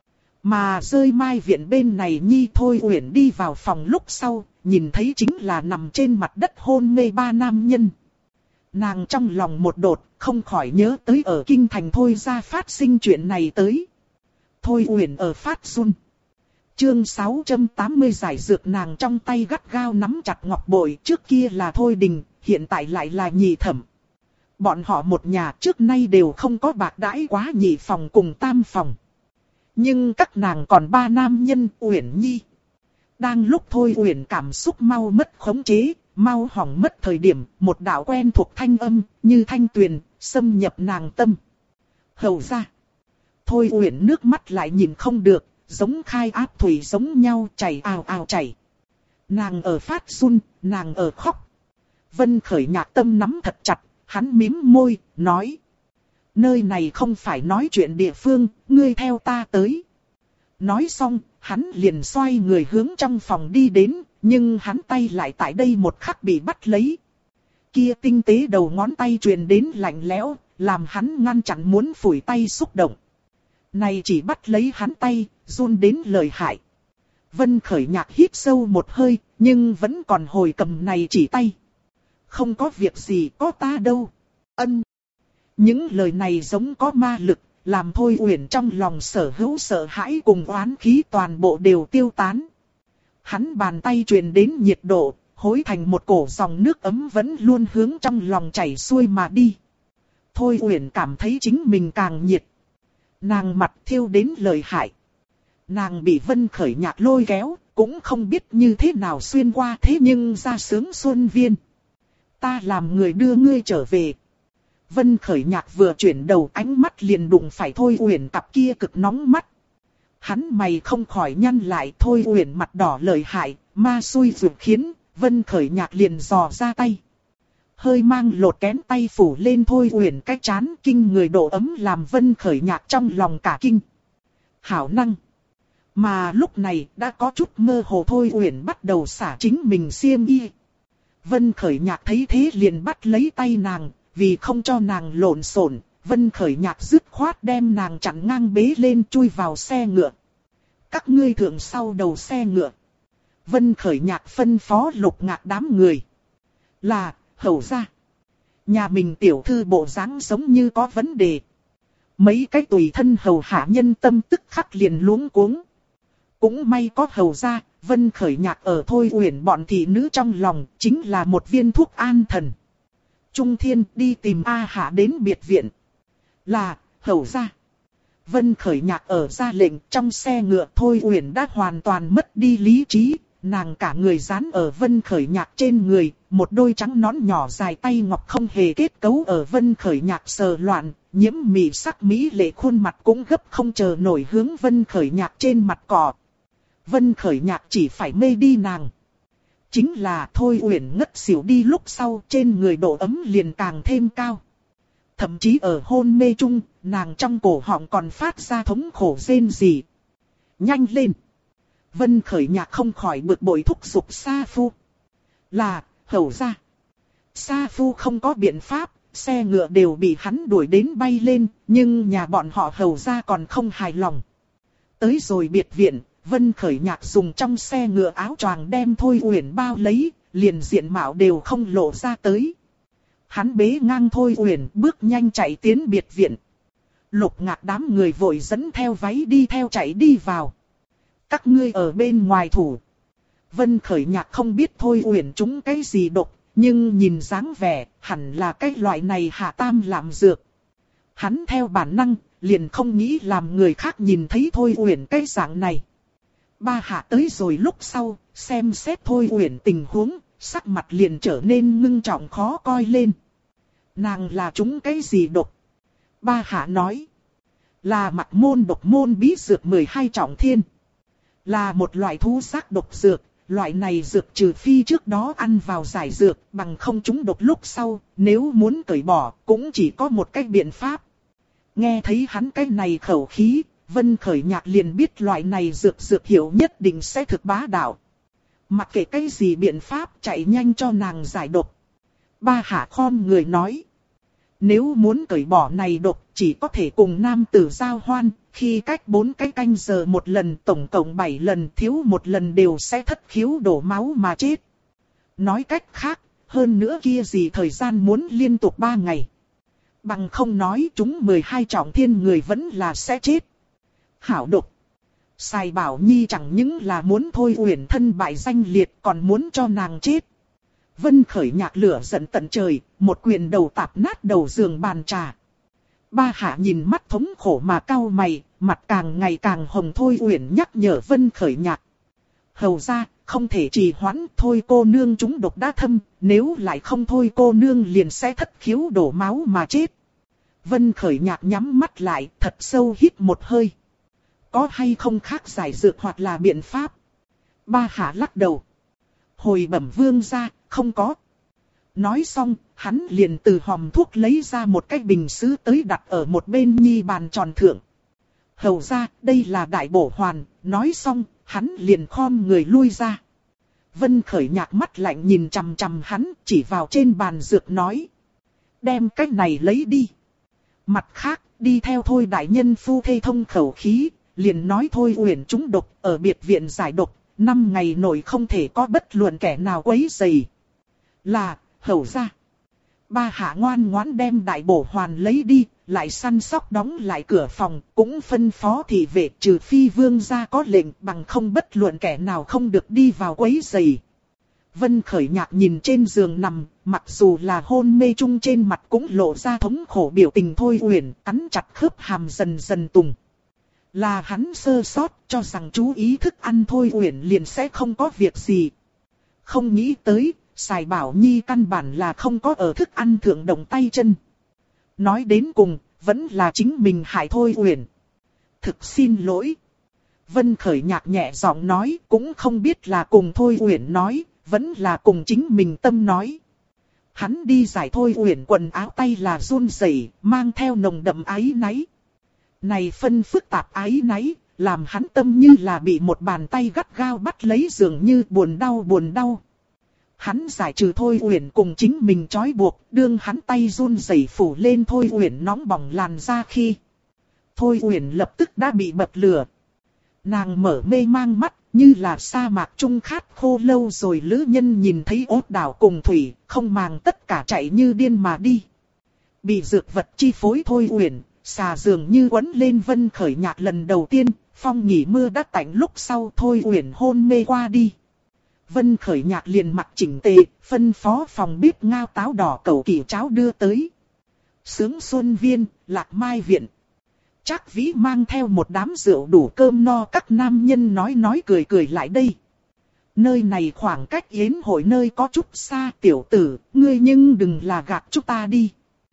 A: Mà rơi mai viện bên này Nhi Thôi Uyển đi vào phòng lúc sau, nhìn thấy chính là nằm trên mặt đất hôn mê 3 nam nhân. Nàng trong lòng một đột, không khỏi nhớ tới ở kinh thành Thôi ra phát sinh chuyện này tới. Thôi Uyển ở phát run. Chương 680 giải dược, nàng trong tay gắt gao nắm chặt ngọc bội, trước kia là Thôi Đình, hiện tại lại là Nhị Thẩm. Bọn họ một nhà trước nay đều không có bạc đãi quá nhị phòng cùng tam phòng. Nhưng các nàng còn 3 nam nhân, Uyển Nhi. Đang lúc Thôi Uyển cảm xúc mau mất khống chế, mau hỏng mất thời điểm, một đạo quen thuộc thanh âm, như thanh tuyền, xâm nhập nàng tâm. Hầu ra. Thôi Uyển nước mắt lại nhìn không được, giống khai áp thủy giống nhau chảy ào ào chảy. Nàng ở phát run, nàng ở khóc. Vân Khởi Nhạc tâm nắm thật chặt, hắn mím môi, nói. Nơi này không phải nói chuyện địa phương, ngươi theo ta tới. Nói xong, hắn liền xoay người hướng trong phòng đi đến, nhưng hắn tay lại tại đây một khắc bị bắt lấy. Kia tinh tế đầu ngón tay truyền đến lạnh lẽo, làm hắn ngăn chặn muốn phủi tay xúc động. Này chỉ bắt lấy hắn tay, run đến lợi hại. Vân Khởi Nhạc hít sâu một hơi, nhưng vẫn còn hồi cầm này chỉ tay. Không có việc gì, có ta đâu. Ân. Những lời này giống có ma lực, làm Thôi Uyển trong lòng sở hữu sợ hãi cùng oán khí toàn bộ đều tiêu tán. Hắn bàn tay truyền đến nhiệt độ, hối thành một cổ dòng nước ấm vẫn luôn hướng trong lòng chảy xuôi mà đi. Thôi Uyển cảm thấy chính mình càng nhiệt. Nàng mặt thiêu đến lợi hại. Nàng bị Vân Khởi Nhạc lôi kéo, cũng không biết như thế nào xuyên qua, thế nhưng ra sướng xuân viên. Ta làm người đưa ngươi trở về. Vân Khởi Nhạc vừa chuyển đầu, ánh mắt liền đụng phải Thôi Uyển cặp kia cực nóng mắt. Hắn mày không khỏi nhăn lại. Thôi Uyển mặt đỏ lợi hại, ma xui dược khiến, Vân Khởi Nhạc liền dò ra tay. hơi mang lột kén tay phủ lên Thôi Uyển cái trán, kinh người độ ấm làm Vân Khởi Nhạc trong lòng cả kinh. Hảo năng. Mà lúc này đã có chút mơ hồ, Thôi Uyển bắt đầu xả chính mình xiêm y. Vân Khởi Nhạc thấy thế liền bắt lấy tay nàng, vì không cho nàng lộn xộn, Vân Khởi Nhạc dứt khoát đem nàng chặn ngang bế lên chui vào xe ngựa. Các ngươi thượng sau đầu xe ngựa. Vân Khởi Nhạc phân phó Lục Ngạc đám người. Là, hầu ra. Nhà mình tiểu thư bộ dáng giống như có vấn đề. Mấy cái tùy thân hầu hạ nhân tâm tức khắc liền luống cuống. Cũng may có hầu ra, Vân Khởi Nhạc ở Thôi Uyển bọn thị nữ trong lòng, chính là một viên thuốc an thần. Trung Thiên đi tìm A Hạ đến biệt viện. Là, hầu ra. Vân Khởi Nhạc ở ra lệnh, trong xe ngựa Thôi Uyển đã hoàn toàn mất đi lý trí. Nàng cả người dán ở Vân Khởi Nhạc trên người, một đôi trắng nón nhỏ dài tay ngọc không hề kết cấu ở Vân Khởi Nhạc sờ loạn, nhiễm mị sắc mỹ lệ khuôn mặt cũng gấp không chờ nổi hướng Vân Khởi Nhạc trên mặt cọ. Vân Khởi Nhạc chỉ phải mê đi nàng. Chính là Thôi Uyển ngất xỉu đi lúc sau, trên người độ ấm liền càng thêm cao. Thậm chí ở hôn mê chung, nàng trong cổ họng còn phát ra thống khổ rên rỉ. Nhanh lên! Vân Khởi Nhạc không khỏi bực bội thúc giục Sa Phu. Là, hầu ra. Sa Phu không có biện pháp, xe ngựa đều bị hắn đuổi đến bay lên, nhưng nhà bọn họ hầu ra còn không hài lòng. Tới rồi biệt viện, Vân Khởi Nhạc dùng trong xe ngựa áo choàng đem Thôi Uyển bao lấy, liền diện mạo đều không lộ ra tới. Hắn bế ngang Thôi Uyển bước nhanh chạy tiến biệt viện. Lục Ngạc đám người vội dẫn theo váy đi theo chạy đi vào. Các ngươi ở bên ngoài thủ. Vân Khởi Nhạc không biết Thôi Uyển trúng cái gì độc, nhưng nhìn dáng vẻ hẳn là cái loại này hạ tam lạm dược. Hắn theo bản năng liền không nghĩ làm người khác nhìn thấy Thôi Uyển cái dạng này. Ba hạ tới rồi lúc sau, xem xét Thôi Uyển tình huống, sắc mặt liền trở nên ngưng trọng khó coi lên. Nàng là trúng cái gì độc? Ba hạ nói. Là Mặc Môn độc môn bí dược 12 trọng thiên. Là một loại thú xác độc dược, loại này dược trừ phi trước đó ăn vào giải dược, bằng không trúng độc lúc sau, nếu muốn cởi bỏ, cũng chỉ có một cách biện pháp. Nghe thấy hắn cái này khẩu khí, Vân Khởi Nhạc liền biết loại này dược hiệu nhất định sẽ thực bá đạo. Mặc kệ cái gì biện pháp chạy nhanh cho nàng giải độc. Ba hạ khom người nói. Nếu muốn cởi bỏ này độc chỉ có thể cùng nam tử giao hoan, khi cách 4 cái canh giờ một lần tổng cộng 7 lần thiếu một lần đều sẽ thất khiếu đổ máu mà chết. Nói cách khác, hơn nữa kia gì thời gian muốn liên tục 3 ngày. Bằng không nói chúng 12 trọng thiên người vẫn là sẽ chết. Hảo độc. Sài Bảo Nhi chẳng những là muốn Thôi Uyển thân bại danh liệt còn muốn cho nàng chết. Vân Khởi Nhạc lửa giận tận trời, một quyền đầu tạp nát đầu giường bàn trà. Ba hạ nhìn mắt thống khổ mà cau mày, mặt càng ngày càng hồng. Thôi Uyển nhắc nhở Vân Khởi Nhạc. Hầu ra, không thể trì hoãn, thôi cô nương chúng độc đã thâm, nếu lại không thôi cô nương liền sẽ thất khiếu đổ máu mà chết. Vân Khởi Nhạc nhắm mắt lại, thật sâu hít một hơi. Có hay không khác giải dược hoặc là biện pháp? Ba hạ lắc đầu. Hồi bẩm vương ra, không có. Nói xong, hắn liền từ hòm thuốc lấy ra một cái bình sứ tới đặt ở một bên nhi bàn tròn thượng. Hầu ra, đây là đại bổ hoàn, nói xong, hắn liền khom người lui ra. Vân Khởi Nhạc mắt lạnh nhìn chằm chằm hắn, chỉ vào trên bàn dược nói. Đem cái này lấy đi. Mặt khác, đi theo thôi đại nhân phu thê thông khẩu khí, liền nói Thôi Uyển trúng độc ở biệt viện giải độc, 5 ngày nội không thể có bất luận kẻ nào quấy rầy. Là, hầu ra. Ba hạ ngoan ngoãn đem đại bổ hoàn lấy đi, lại săn sóc đóng lại cửa phòng, cũng phân phó thị vệ trừ phi vương gia có lệnh, bằng không bất luận kẻ nào không được đi vào quấy rầy. Vân Khởi Nhạc nhìn trên giường nằm, mặc dù là hôn mê chung trên mặt cũng lộ ra thống khổ biểu tình. Thôi Uyển cắn chặt khớp hàm dần dần tùng. Là hắn sơ sót, cho rằng chú ý thức ăn Thôi Uyển liền sẽ không có việc gì. Không nghĩ tới, Sài Bảo Nhi căn bản là không có ở thức ăn thượng động tay chân. Nói đến cùng, vẫn là chính mình hại Thôi Uyển. Thực xin lỗi. Vân Khởi Nhạc nhẹ giọng nói, cũng không biết là cùng Thôi Uyển nói, vẫn là cùng chính mình tâm nói. Hắn đi giải Thôi Uyển quần áo tay là run rẩy, mang theo nồng đậm áy náy. Này phân phức tạp áy náy, làm hắn tâm như là bị một bàn tay gắt gao bắt lấy dường như buồn đau. Hắn giải trừ Thôi Uyển cùng chính mình trói buộc, đương hắn tay run rẩy phủ lên Thôi Uyển nóng bỏng làn da khi. Thôi Uyển lập tức đã bị bập lửa. Nàng mở mê mang mắt, như là sa mạc trung khát khô lâu rồi lữ nhân nhìn thấy ốt đảo cùng thủy, không màng tất cả chạy như điên mà đi. Bị dược vật chi phối Thôi Uyển, xà dường như quấn lên Vân Khởi Nhạc lần đầu tiên, phong nghỉ mưa đã tạnh lúc sau Thôi Uyển hôn mê qua đi. Vân Khởi Nhạc liền mặc chỉnh tề, phân phó phòng bếp ngao táo đỏ cẩu kỷ cháo đưa tới. Sướng Xuân Viên, Lạc Mai Viện. Trác Vĩ mang theo một đám rượu đủ cơm no, các nam nhân nói cười lại đây. Nơi này khoảng cách yến hội nơi có chút xa, tiểu tử, ngươi nhưng đừng là gạt chúng ta đi.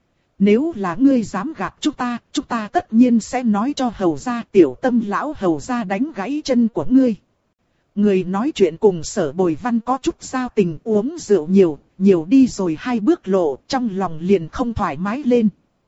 A: Nếu là ngươi dám gạt chúng ta tất nhiên sẽ nói cho hầu gia, tiểu Tâm lão hầu gia đánh gãy chân của ngươi. Người nói chuyện cùng Sở Bồi Văn có chút giao tình, uống rượu nhiều đi rồi 2 bước lộ, trong lòng liền không thoải mái lên.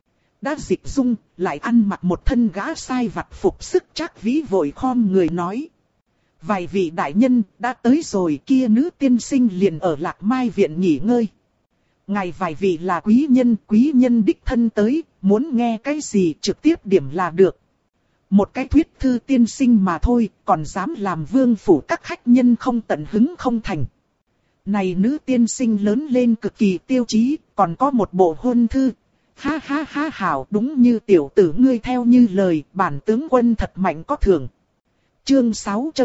A: Đã dịch dung, lại ăn mặc một thân gã sai vặt phục sức, Trác Vĩ vội khom người nói. Vài vị đại nhân đã tới rồi, kia nữ tiên sinh liền ở Lạc Mai Viện nghỉ ngơi. Ngài vài vị là quý nhân đích thân tới, muốn nghe cái gì trực tiếp điểm là được. Một cái thuyết thư tiên sinh mà thôi, còn dám làm vương phủ các khách nhân không tận hứng không thành. Này nữ tiên sinh lớn lên cực kỳ tiêu chí, còn có một bộ hôn thư. Ha hảo, đúng như tiểu tử ngươi theo như lời, bản tướng quân thật mạnh có thưởng. Chương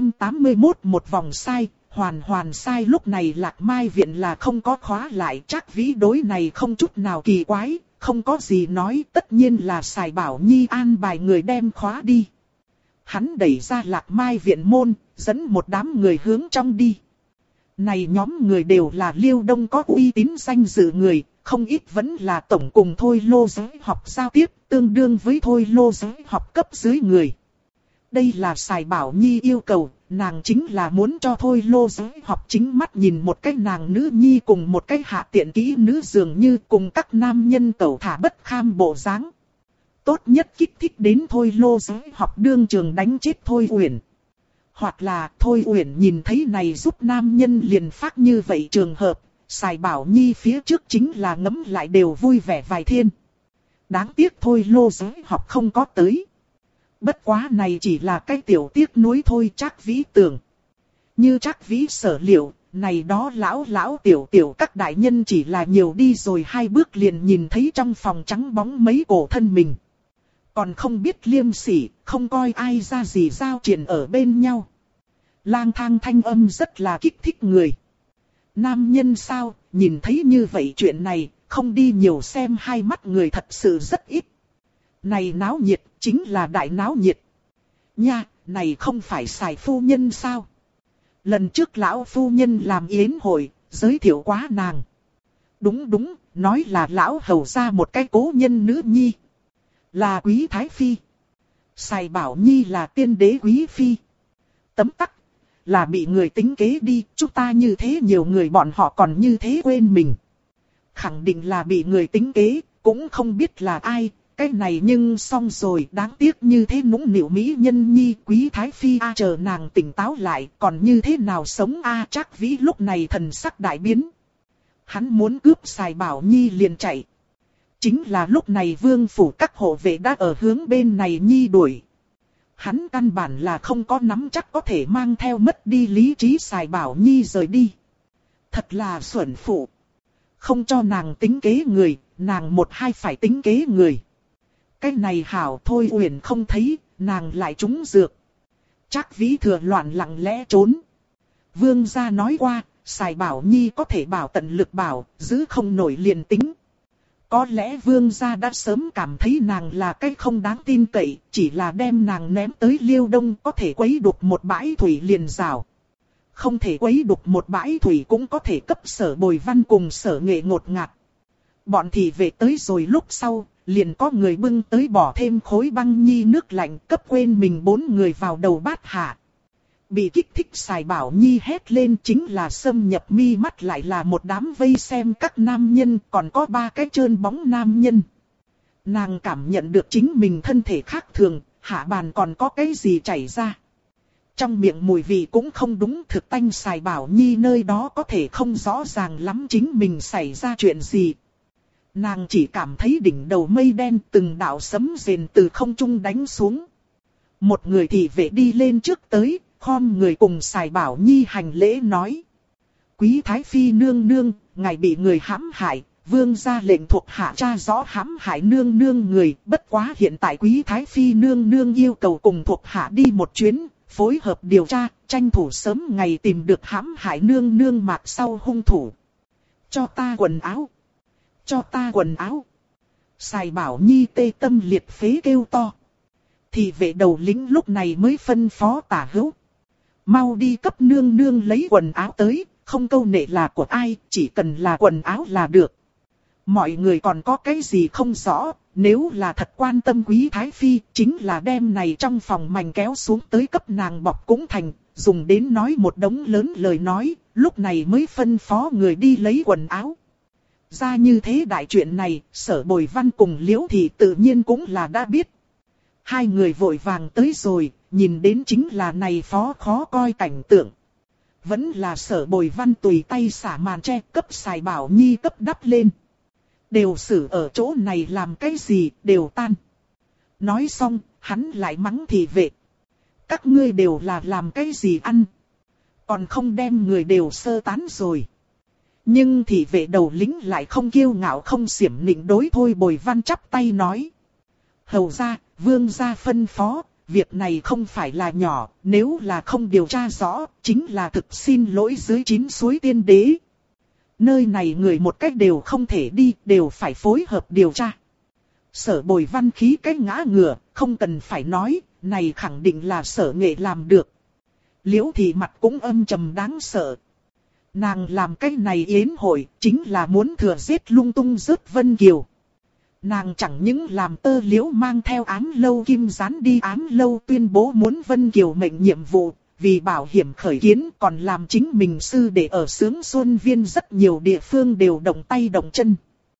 A: 681 một vòng sai, hoàn sai. Lúc này Lạc Mai Viện là không có khóa lại, Trác Vĩ đối này không chút nào kỳ quái, không có gì nói, tất nhiên là Sài Bảo Nhi an bài người đem khóa đi. Hắn đẩy ra Lạc Mai Viện môn, dẫn một đám người hướng trong đi. Này nhóm người đều là Liêu Đông có uy tín danh dự người, không ít vẫn là tổng cùng Thôi Lô giới học giao tiếp, tương đương với Thôi Lô giới học cấp dưới người. Đây là Sài Bảo Nhi yêu cầu, nàng chính là muốn cho Thôi Lô giới học chính mắt nhìn một cái nàng nữ nhi cùng một cái hạ tiện kỹ nữ dường như cùng các nam nhân tẩu thả bất kham bộ dáng. Tốt nhất kích thích đến Thôi Lô giới học đương trường đánh chết Thôi Uyển. Hoặc là Thôi Uyển nhìn thấy này giúp nam nhân liền phát như vậy trường hợp, Sài Bảo Nhi phía trước chính là ngấm lại đều vui vẻ vài thiên. Đáng tiếc Thôi Lô giới học không có tới. Bất quá này chỉ là cái tiểu tiếc nuối thôi, Trác Vĩ tưởng. Như Trác Vĩ sở liệu, này đó lão tiểu các đại nhân chỉ là nhiều đi rồi 2 bước liền nhìn thấy trong phòng trắng bóng mấy cổ thân mình. Còn không biết liêm sỉ, không coi ai ra gì giao triển ở bên nhau. Lang thang thanh âm rất là kích thích người. Nam nhân sao, nhìn thấy như vậy chuyện này, không đi nhiều xem hai mắt người thật sự rất ít. Này náo nhiệt, chính là đại náo nhiệt. Nha, này không phải Sài phu nhân sao? Lần trước lão phu nhân làm yến hội, giới thiệu quá nàng. Đúng, nói là lão hầu ra một cái cố nhân nữ nhi. Là quý thái phi. Sài Bảo Nhi là tiên đế quý phi. Tấm tắc, là bị người tính kế đi, chúng ta như thế nhiều người bọn họ còn như thế quên mình. Khẳng định là bị người tính kế, cũng không biết là ai. Cái này nhưng xong rồi, đáng tiếc như thế nũng nịu mỹ nhân nhi quý thái phi a, chờ nàng tỉnh táo lại, còn như thế nào sống a. Trác Vĩ lúc này thần sắc đại biến. Hắn muốn cướp Sài Bảo Nhi liền chạy. Chính là lúc này vương phủ các hộ vệ đã ở hướng bên này nhi đuổi. Hắn căn bản là không có nắm chắc có thể mang theo mất đi lý trí Sài Bảo Nhi rời đi. Thật là xuẩn phụ. Không cho nàng tính kế người, nàng một hai phải tính kế người. Cái này hảo Thôi Uyển không thấy, nàng lại trúng dược. Trác Vĩ thừa loạn lặng lẽ trốn. Vương gia nói qua, Sài Bảo Nhi có thể bảo tận lực bảo, giữ không nổi liền tính. Có lẽ vương gia đã sớm cảm thấy nàng là cái không đáng tin cậy, chỉ là đem nàng ném tới Liêu Đông có thể quấy đục một bãi thủy liền rào. Không thể quấy đục một bãi thủy cũng có thể cấp Sở Bồi Văn cùng Sở Nghệ ngột ngạt. Bọn thị vệ tới rồi lúc sau, liền có người bưng tới bỏ thêm khối băng nhi nước lạnh cấp quên mình 4 người vào đầu bát hạ. Bị kích thích Sài Bảo Nhi hét lên, chính là xâm nhập mi mắt lại là một đám vây xem các nam nhân, còn có 3 cái trơn bóng nam nhân. Nàng cảm nhận được chính mình thân thể khác thường, hạ bàn còn có cái gì chảy ra. Trong miệng mùi vị cũng không đúng, thực tanh Sài Bảo Nhi nơi đó có thể không rõ ràng lắm chính mình xảy ra chuyện gì. Nàng chỉ cảm thấy đỉnh đầu mây đen, từng đạo sấm rền từ không trung đánh xuống. Một người thị vệ đi lên trước tới, khom người cùng Sài Bảo Nhi hành lễ nói. Quý Thái Phi nương nương, ngài bị người hãm hại, vương ra lệnh thuộc hạ tra rõ hãm hại nương nương người. Bất quá hiện tại Quý Thái Phi nương nương yêu cầu cùng thuộc hạ đi một chuyến, phối hợp điều tra, tranh thủ sớm ngày tìm được hãm hại nương nương mạc sau hung thủ. Cho ta quần áo. Cho ta quần áo. Sài Bảo Nhi tê tâm liệt phế kêu to. Thì vệ đầu lĩnh lúc này mới phân phó Tả Hữu. Mau đi cấp nương nương lấy quần áo tới, không câu nệ là của ai, chỉ cần là quần áo là được. Mọi người còn có cái gì không rõ, nếu là thật quan tâm Quý Thái Phi, chính là đem này trong phòng mành kéo xuống tới cấp nàng bọc cũng thành, dùng đến nói một đống lớn lời nói, lúc này mới phân phó người đi lấy quần áo. Ra như thế đại chuyện này, Sở Bồi Văn cùng Liễu Thị tự nhiên cũng là đã biết. Hai người vội vàng tới rồi, nhìn đến chính là này phó khó coi cảnh tượng. Vẫn là Sở Bồi Văn tùy tay xả màn che cấp Sài Bảo Nhi cấp đắp lên. Đều xử ở chỗ này làm cái gì, đều tan. Nói xong, hắn lại mắng thị vệ. Các ngươi đều là làm cái gì ăn. Còn không đem người đều sơ tán rồi. Nhưng thị vệ đầu lính lại không kiêu ngạo không xiểm nịnh đối Thôi Bồi Văn chắp tay nói. Hầu ra, vương gia phân phó, việc này không phải là nhỏ, nếu là không điều tra rõ, chính là thực xin lỗi dưới 9 suối tiên đế. Nơi này người một cách đều không thể đi, đều phải phối hợp điều tra. Sở Bồi Văn khí cái ngã ngửa, không cần phải nói, này khẳng định là Sở Nghệ làm được. Liễu Thị mặt cũng âm trầm đáng sợ. Nàng làm cái này yến hội, chính là muốn thừa giết lung tung rớt Vân Kiều. Nàng chẳng những làm Tơ Liễu mang theo Ám Lâu Kim Gián đi Ám Lâu tuyên bố muốn Vân Kiều mệnh nhiệm vụ, vì bảo hiểm khởi kiến còn làm chính mình sư để ở Sướng Xuân Viên rất nhiều địa phương đều động tay động chân.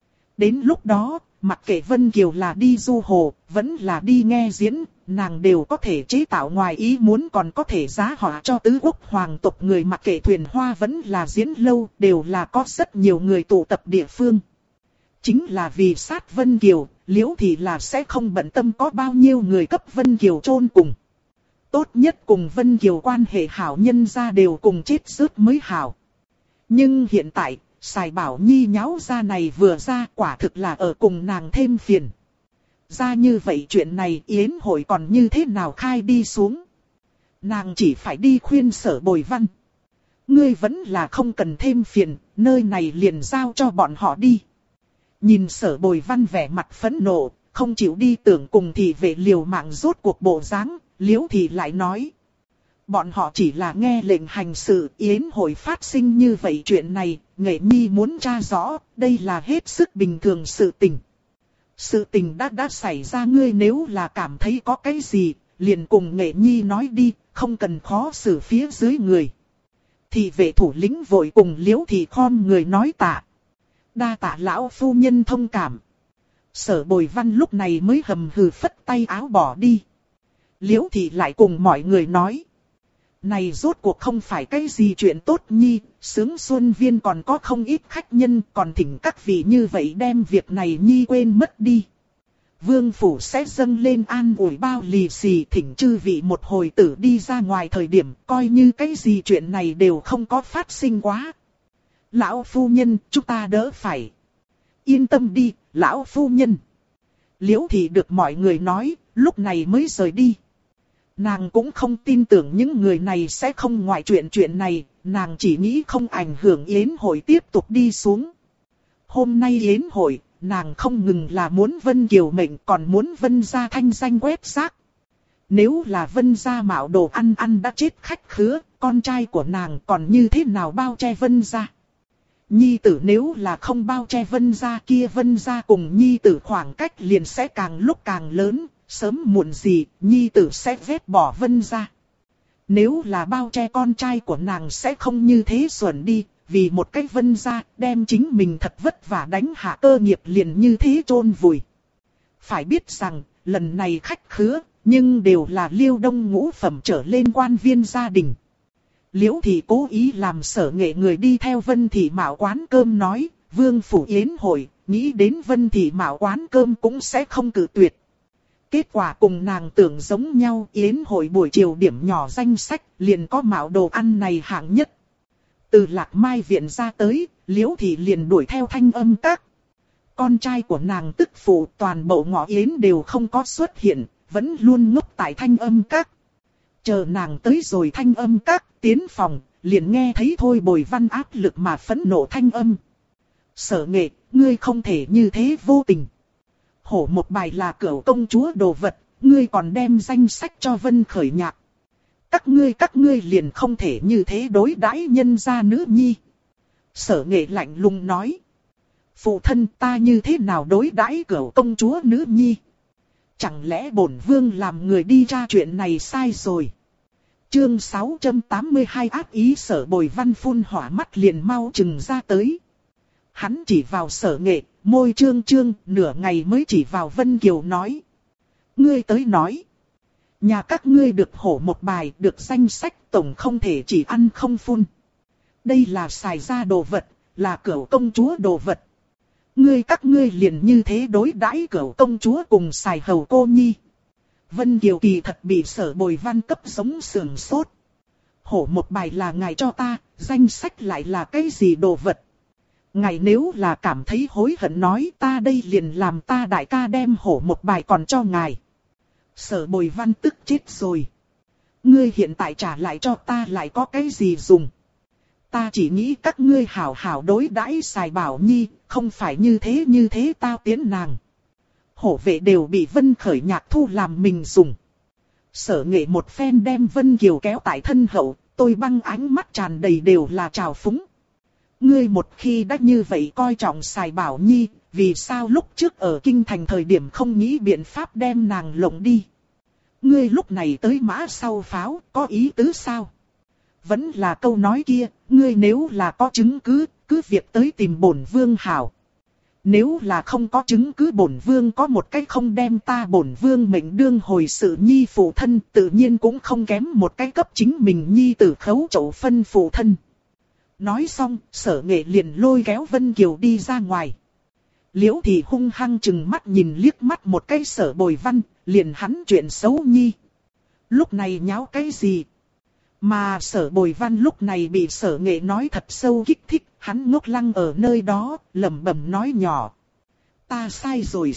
A: Đến lúc đó, mặc kệ Vân Kiều là đi du hồ, vẫn là đi nghe diễn, nàng đều có thể chế tạo ngoài ý muốn, còn có thể giá họa cho tứ quốc hoàng tộc người, mặc kệ thuyền hoa vẫn là diễn lâu, đều là có rất nhiều người tụ tập địa phương. Chính là vì sát Vân Kiều, Liễu Thị là sẽ không bận tâm có bao nhiêu người cấp Vân Kiều chôn cùng. Tốt nhất cùng Vân Kiều quan hệ hảo nhân ra đều cùng chết rớt mới hảo. Nhưng hiện tại, Sài Bảo Nhi nháo ra này vừa ra, quả thực là ở cùng nàng thêm phiền. Ra như vậy chuyện này yến hội còn như thế nào khai đi xuống. Nàng chỉ phải đi khuyên Sở Bồi Văn. Ngươi vẫn là không cần thêm phiền, nơi này liền giao cho bọn họ đi. Nhìn Sở Bồi Văn vẻ mặt phẫn nộ, không chịu đi tưởng cùng thị vệ liều mạng rốt cuộc bộ dáng, Liễu Thị lại nói. Bọn họ chỉ là nghe lệnh hành sự, yến hội phát sinh như vậy chuyện này, Nghệ Nhi muốn tra rõ, đây là hết sức bình thường sự tình. Sự tình đã xảy ra, ngươi nếu là cảm thấy có cái gì, liền cùng Nghệ Nhi nói đi, không cần khó xử phía dưới người. Thị vệ thủ lĩnh vội cùng Liễu Thị khom người nói tạ. Đa tạ lão phu nhân thông cảm. Sở Bồi Văn lúc này mới hầm hừ phất tay áo bỏ đi. Liễu Thị lại cùng mọi người nói. Này rốt cuộc không phải cái gì chuyện tốt nhi, Sướng Xuân Viên còn có không ít khách nhân, còn thỉnh các vị như vậy đem việc này nhi quên mất đi. Vương phủ sẽ dâng lên an ủi bao lì xì, thỉnh chư vị một hồi tử đi ra ngoài thời điểm, coi như cái gì chuyện này đều không có phát sinh quá. Lão phu nhân, chúng ta đỡ phải. Yên tâm đi, lão phu nhân. Liễu Thị được mọi người nói, lúc này mới rời đi. Nàng cũng không tin tưởng những người này sẽ không ngoại chuyện này, nàng chỉ nghĩ không ảnh hưởng yến hội tiếp tục đi xuống. Hôm nay yến hội, nàng không ngừng là muốn Vân Kiều mệnh, còn muốn Vân gia thanh danh quét rác. Nếu là Vân gia mạo đồ ăn đã chết khách khứa, con trai của nàng còn như thế nào bao che Vân gia? Nhi tử nếu là không bao che Vân gia kia, Vân gia cùng Nhi tử khoảng cách liền sẽ càng lúc càng lớn, sớm muộn gì Nhi tử sẽ vét bỏ Vân gia. Nếu là bao che con trai của nàng sẽ không như thế xuẩn đi, vì một cái Vân gia đem chính mình thật vất vả đánh hạ cơ nghiệp liền như thế chôn vùi. Phải biết rằng, lần này khách khứa, nhưng đều là Liêu Đông ngũ phẩm trở lên quan viên gia đình. Liễu Thị cố ý làm Sở Nghệ người đi theo Vân Thị mạo quán cơm nói, Vương phủ yến hội, nghĩ đến Vân Thị mạo quán cơm cũng sẽ không cự tuyệt. Kết quả cùng nàng tưởng giống nhau, yến hội buổi chiều điểm nhỏ danh sách, liền có mạo đồ ăn này hạng nhất. Từ Lạc Mai viện ra tới, Liễu Thị liền đuổi theo Thanh Âm Các. Con trai của nàng tức phụ toàn bộ ngõ yến đều không có xuất hiện, vẫn luôn ngốc tại Thanh Âm Các. Chờ nàng tới rồi Thanh Âm Các, tiến phòng, liền nghe thấy Thôi Bồi Văn áp lực mà phẫn nộ thanh âm. Sở Nghệ, ngươi không thể như thế vô tình. Hổ một bài là cửu công chúa đồ vật, ngươi còn đem danh sách cho Vân Khởi Nhạc. Các ngươi liền không thể như thế đối đãi nhân gia nữ nhi. Sở Nghệ lạnh lùng nói. Phụ thân ta như thế nào đối đãi cửu công chúa nữ nhi? Chẳng lẽ bổn vương làm người đi tra chuyện này sai rồi? Chương 682 ác ý Sở Bồi Văn phun hỏa mắt liền mau chừng ra tới. Hắn chỉ vào Sở Nghệ, môi trương trương, nửa ngày mới chỉ vào Vân Kiều nói. Ngươi tới nói. Nhà các ngươi được hổ một bài, được danh sách tổng không thể chỉ ăn không phun. Đây là xài ra đồ vật, là cửu công chúa đồ vật. Các ngươi liền như thế đối đãi cửu công chúa cùng xài hầu cô nhi. Vân Kiều kỳ thật bị Sở Bồi Văn cấp giống sườn sốt. Hổ một bài là ngài cho ta, danh sách lại là cái gì đồ vật? Ngài nếu là cảm thấy hối hận nói ta đây liền làm ta đại ca đem hổ một bài còn cho ngài. Sở Bồi Văn tức chết rồi. Ngươi hiện tại trả lại cho ta lại có cái gì dùng? Ta chỉ nghĩ các ngươi hảo hảo đối đãi xài Bảo Nhi, không phải như thế tao tiến nàng. Hổ vệ đều bị Vân Khởi Nhạc thu làm mình dùng. Sở Nghệ một phen đem Vân Kiều kéo tại thân hậu, tôi băng ánh mắt tràn đầy đều là trào phúng. Ngươi một khi đã như vậy coi trọng xài Bảo Nhi, vì sao lúc trước ở kinh thành thời điểm không nghĩ biện pháp đem nàng lộng đi? Ngươi lúc này tới mã sau pháo, có ý tứ sao? Vẫn là câu nói kia, ngươi nếu là có chứng cứ, cứ việc tới tìm bổn vương hảo. Nếu là không có chứng cứ bổn vương có một cách không đem ta bổn vương mệnh đương hồi sự nhi phụ thân, tự nhiên cũng không kém một cái cấp chính mình nhi tử khấu chậu phân phụ thân. Nói xong, Sở Nghệ liền lôi kéo Vân Kiều đi ra ngoài. Liễu Thị hung hăng chừng mắt nhìn liếc mắt một cái Sở Bồi Văn, liền hắn chuyện xấu nhi. Lúc này nháo cái gì? Mà Sở Bồi Văn lúc này bị Sở Nghệ nói thật sâu kích thích, hắn ngốc lăng ở nơi đó, lẩm bẩm nói nhỏ. Ta sai rồi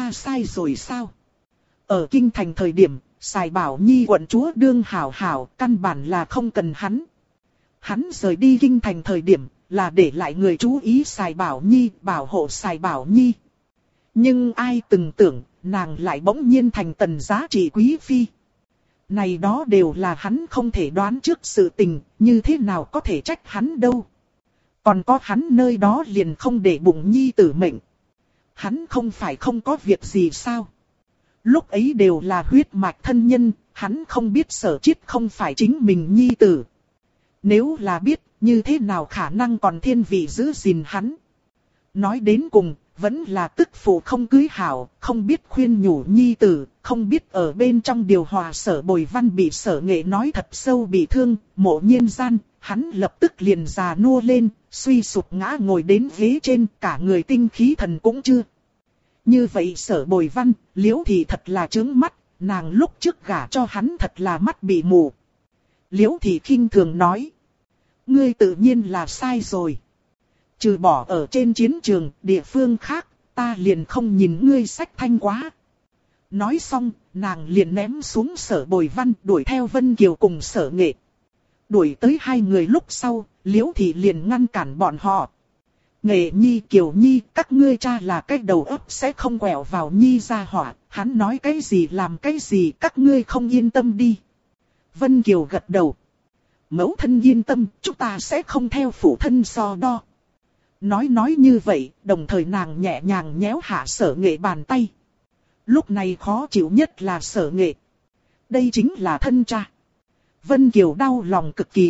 A: sao? Ở kinh thành thời điểm, xài Bảo Nhi quận chúa đương hảo hảo, căn bản là không cần hắn. Hắn rời đi kinh thành thời điểm, là để lại người chú ý xài Bảo Nhi, bảo hộ xài Bảo Nhi. Nhưng ai từng tưởng, nàng lại bỗng nhiên thành tần giá trị quý phi. Này đó đều là hắn không thể đoán trước sự tình, như thế nào có thể trách hắn đâu. Còn có hắn nơi đó liền không để bụng nhi tử mệnh. Hắn không phải không có việc gì sao? Lúc ấy đều là huyết mạch thân nhân, hắn không biết Sở Chiết không phải chính mình nhi tử. Nếu là biết, như thế nào khả năng còn thiên vị giữ gìn hắn? Nói đến cùng, vẫn là tức phụ không cưới hảo, không biết khuyên nhủ nhi tử, không biết ở bên trong điều hòa Sở Bồi Văn bị Sở Nghệ nói thật sâu bị thương, mộ nhiên gian, hắn lập tức liền già nua lên, suy sụp ngã ngồi đến ghế trên, cả người tinh khí thần cũng chưa. Như vậy Sở Bồi Văn, Liễu Thị thật là trướng mắt, nàng lúc trước gả cho hắn thật là mắt bị mù. Liễu Thị khinh thường nói, ngươi tự nhiên là sai rồi. Trừ bỏ ở trên chiến trường, địa phương khác, ta liền không nhìn ngươi sách thanh quá. Nói xong, nàng liền ném xuống Sở Bồi Văn, đuổi theo Vân Kiều cùng Sở Nghệ. Đuổi tới hai người lúc sau, Liễu Thị liền ngăn cản bọn họ. Nghệ Nhi, Kiều Nhi, các ngươi cha là cái đầu óc sẽ không quẹo vào Nhi ra hỏa, hắn nói cái gì làm cái gì, các ngươi không yên tâm đi. Vân Kiều gật đầu. Mẫu thân yên tâm, chúng ta sẽ không theo phụ thân so đo. Nói như vậy, đồng thời nàng nhẹ nhàng nhéo hạ Sở Nghệ bàn tay. Lúc này khó chịu nhất là Sở Nghệ. Đây chính là thân cha. Vân Kiều đau lòng cực kỳ.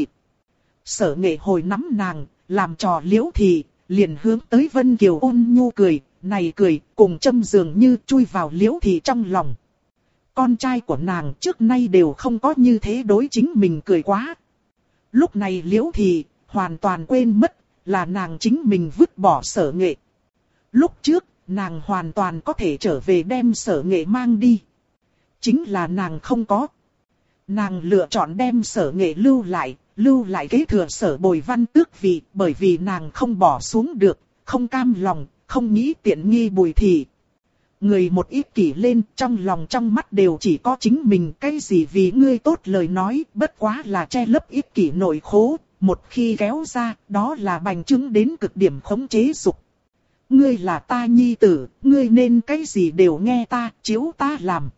A: Sở Nghệ hồi nắm nàng, làm trò Liễu Thị, liền hướng tới Vân Kiều ôn nhu cười, này cười cùng châm dường như chui vào Liễu Thị trong lòng. Con trai của nàng trước nay đều không có như thế đối chính mình cười quá. Lúc này Liễu Thị hoàn toàn quên mất là nàng chính mình vứt bỏ Sở Nghệ. Lúc trước nàng hoàn toàn có thể trở về đem Sở Nghệ mang đi. Chính là nàng không có. Nàng lựa chọn đem Sở Nghệ lưu lại kế thừa Sở Bồi Văn tước vị, bởi vì nàng không bỏ xuống được, không cam lòng, không nghĩ tiện nghi Bùi Thị. Người một ích kỷ lên, trong lòng trong mắt đều chỉ có chính mình, cái gì vì ngươi tốt lời nói, bất quá là che lấp ích kỷ nội khố, một khi kéo ra, đó là bành trướng đến cực điểm khống chế dục. Ngươi là ta nhi tử, ngươi nên cái gì đều nghe ta, chiếu ta làm.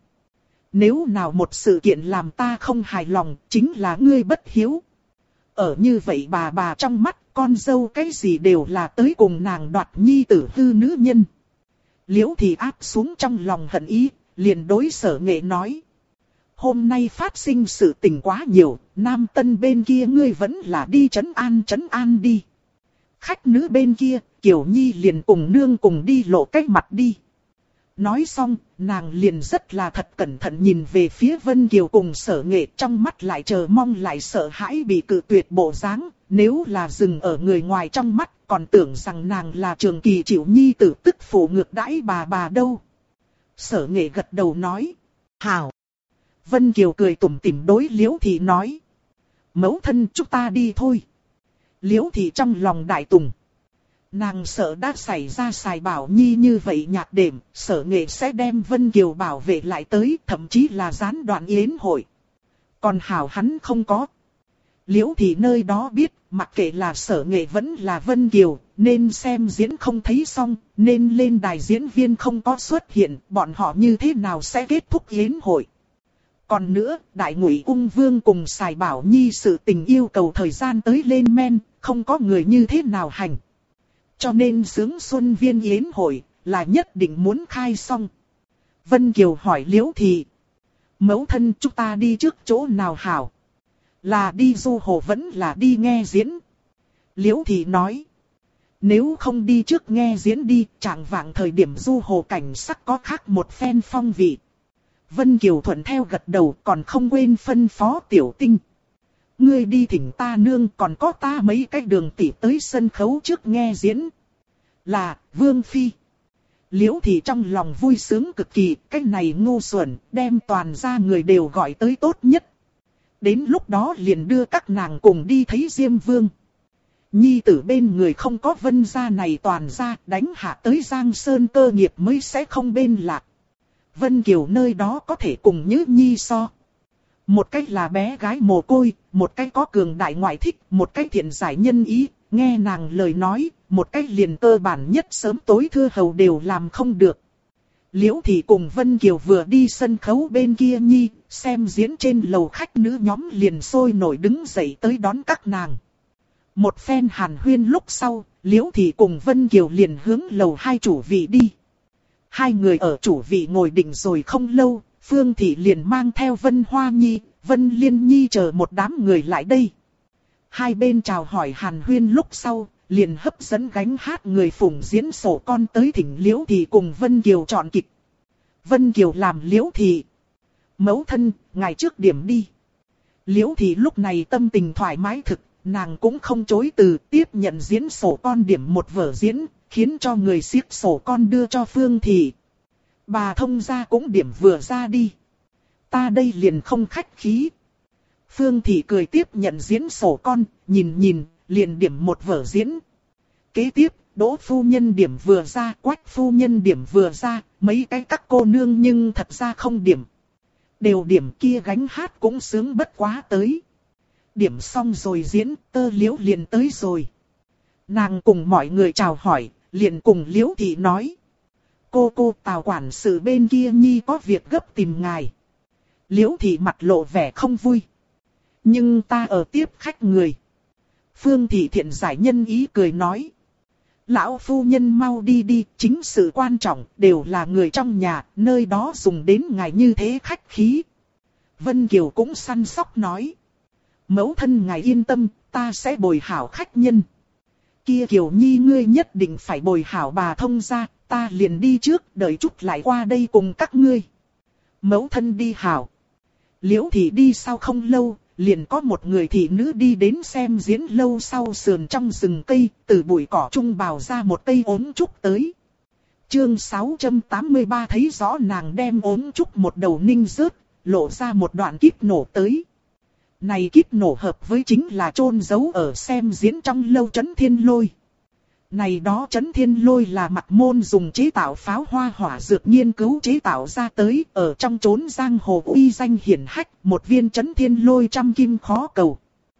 A: Nếu nào một sự kiện làm ta không hài lòng, chính là ngươi bất hiếu. Ở như vậy bà trong mắt, con dâu cái gì đều là tới cùng nàng đoạt nhi tử hư nữ nhân. Liễu Thị áp xuống trong lòng hận ý, liền đối Sở Nghệ nói. Hôm nay phát sinh sự tình quá nhiều, Nam Tân bên kia ngươi vẫn là đi trấn an đi. Khách nữ bên kia, Kiều Nhi liền cùng nương cùng đi lộ cách mặt đi. Nói xong, nàng liền rất là thật cẩn thận nhìn về phía Vân Kiều cùng Sở Nghệ, trong mắt lại chờ mong lại sợ hãi bị cự tuyệt bộ dáng. Nếu là dừng ở người ngoài trong mắt, còn tưởng rằng nàng là trường kỳ chịu nhi tử tức phụ ngược đãi bà đâu. Sở Nghệ gật đầu nói. Hảo. Vân Kiều cười tủm tỉm đối Liễu Thị nói. Mẫu thân chúng ta đi thôi. Liễu Thị trong lòng đại tùng. Nàng sợ đã xảy ra Sài Bảo Nhi như vậy nhạt đệm, Sở Nghệ sẽ đem Vân Kiều bảo vệ lại tới, thậm chí là gián đoạn yến hội. Còn hảo hắn không có. Liễu Thị nơi đó biết, mặc kệ là Sở Nghệ vẫn là Vân Kiều, nên xem diễn không thấy xong, nên lên đài diễn viên không có xuất hiện, bọn họ như thế nào sẽ kết thúc yến hội. Còn nữa, Đại Ngụy Ung Vương cùng Sài Bảo Nhi sự tình yêu cầu thời gian tới lên men, không có người như thế nào hành. Cho nên Sướng Xuân Viên yến hội là nhất định muốn khai xong. Vân Kiều hỏi Liễu Thị. Mẫu thân chúng ta đi trước chỗ nào hảo? Là đi du hồ vẫn là đi nghe diễn? Liễu Thị nói. Nếu không đi trước nghe diễn đi, chẳng vạng thời điểm du hồ cảnh sắc có khác một phen phong vị. Vân Kiều thuận theo gật đầu, còn không quên phân phó Tiểu Tinh. Ngươi đi thỉnh ta nương, còn có ta mấy cái đường tỉ tới sân khấu trước nghe diễn. Là, Vương Phi. Liễu Thị trong lòng vui sướng cực kỳ, cái này ngu xuẩn, đem toàn gia người đều gọi tới tốt nhất. Đến lúc đó liền đưa các nàng cùng đi thấy Diêm Vương. Nhi tử bên người không có Vân gia này toàn gia, đánh hạ tới Giang Sơn cơ nghiệp mới sẽ không bên lạc. Vân Kiều nơi đó có thể cùng Nhữ Nhi so. Một cách là bé gái mồ côi, một cách có cường đại ngoại thích, một cách thiện giải nhân ý, nghe nàng lời nói, một cách liền cơ bản nhất sớm tối thưa hầu đều làm không được. Liễu Thị cùng Vân Kiều vừa đi sân khấu bên kia Nhi, xem diễn trên lầu khách nữ nhóm liền sôi nổi đứng dậy tới đón các nàng. Một phen hàn huyên lúc sau, Liễu Thị cùng Vân Kiều liền hướng lầu hai chủ vị đi. Hai người ở chủ vị ngồi định rồi không lâu, Phương Thị liền mang theo Vân Hoa Nhi, Vân Liên Nhi chờ một đám người lại đây. Hai bên chào hỏi hàn huyên lúc sau, liền hấp dẫn gánh hát người phụng diễn sổ con tới thỉnh Liễu Thị cùng Vân Kiều chọn kịch. Vân Kiều làm Liễu Thị. Mẫu thân, ngài trước điểm đi. Liễu Thị lúc này tâm tình thoải mái thực, nàng cũng không chối từ tiếp nhận diễn sổ con điểm một vở diễn, khiến cho người siết sổ con đưa cho Phương Thị. Bà thông gia cũng điểm vừa ra đi. Ta đây liền không khách khí. Phương Thị cười tiếp nhận diễn sổ con, nhìn, liền điểm một vở diễn. Kế tiếp, Đỗ phu nhân điểm vừa ra, Quách phu nhân điểm vừa ra, mấy cái các cô nương nhưng thật ra không điểm. Đều điểm kia gánh hát cũng sướng bất quá tới. Điểm xong rồi diễn, Tơ Liễu liền tới rồi. Nàng cùng mọi người chào hỏi, liền cùng Liễu Thị nói. Cô Tào quản sự bên kia Nhi có việc gấp tìm ngài. Liễu Thị mặt lộ vẻ không vui. Nhưng ta ở tiếp khách người. Phương Thị thiện giải nhân ý cười nói. Lão phu nhân mau đi đi, chính sự quan trọng, đều là người trong nhà, nơi đó dùng đến ngài như thế khách khí. Vân Kiều cũng săn sóc nói. Mẫu thân ngài yên tâm, ta sẽ bồi hảo khách nhân. Kia Kiều Nhi ngươi nhất định phải bồi hảo bà thông gia, ta liền đi trước, đợi chút lại qua đây cùng các ngươi. Mẫu thân đi hảo. Liễu thị đi sau không lâu, liền có một người thị nữ đi đến xem diễn lâu sau sườn trong rừng cây, từ bụi cỏ trung bào ra một cây ốm trúc tới. Chương 683 thấy rõ nàng đem ốm trúc một đầu ninh rớt, lộ ra một đoạn kíp nổ tới. Này kíp nổ hợp với chính là chôn giấu ở xem diễn trong lâu Trấn Thiên Lôi. Này đó Trấn Thiên Lôi là Mặc Môn dùng chế tạo pháo hoa hỏa dược nghiên cứu chế tạo ra tới, ở trong chốn giang hồ uy danh hiển hách, một viên Trấn Thiên Lôi trăm kim khó cầu.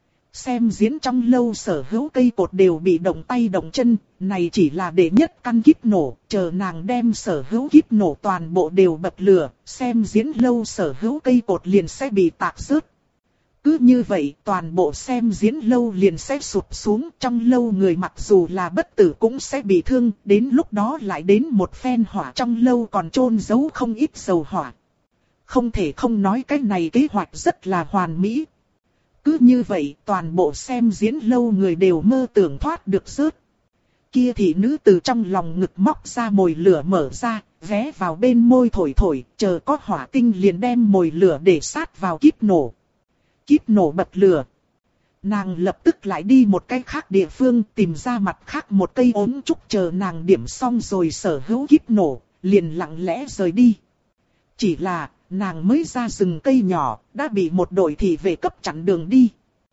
A: Xem diễn trong lâu sở hữu cây cột đều bị động tay động chân, này chỉ là để nhất căn kíp nổ, chờ nàng đem sở hữu kíp nổ toàn bộ đều bập lửa, xem diễn lâu sở hữu cây cột liền sẽ bị tạc rớt. Cứ như vậy toàn bộ xem diễn lâu liền sẽ sụp xuống, trong lâu người mặc dù là bất tử cũng sẽ bị thương, đến lúc đó lại đến một phen hỏa trong lâu còn chôn giấu không ít dầu hỏa. Không thể không nói cái này kế hoạch rất là hoàn mỹ. Cứ như vậy toàn bộ xem diễn lâu người đều mơ tưởng thoát được rớt. Kia thị nữ từ trong lòng ngực móc ra mồi lửa mở ra, vé vào bên môi thổi thổi, chờ có hỏa tinh liền đem mồi lửa để sát vào kíp nổ. Kíp nổ bật lửa. Nàng lập tức lại đi một cái khác địa phương tìm ra mặt khác một cây ốm trúc chờ nàng điểm xong rồi sở hữu kíp nổ, liền lặng lẽ rời đi. Chỉ là, nàng mới ra rừng cây nhỏ, đã bị một đội thị vệ cấp chặn đường đi.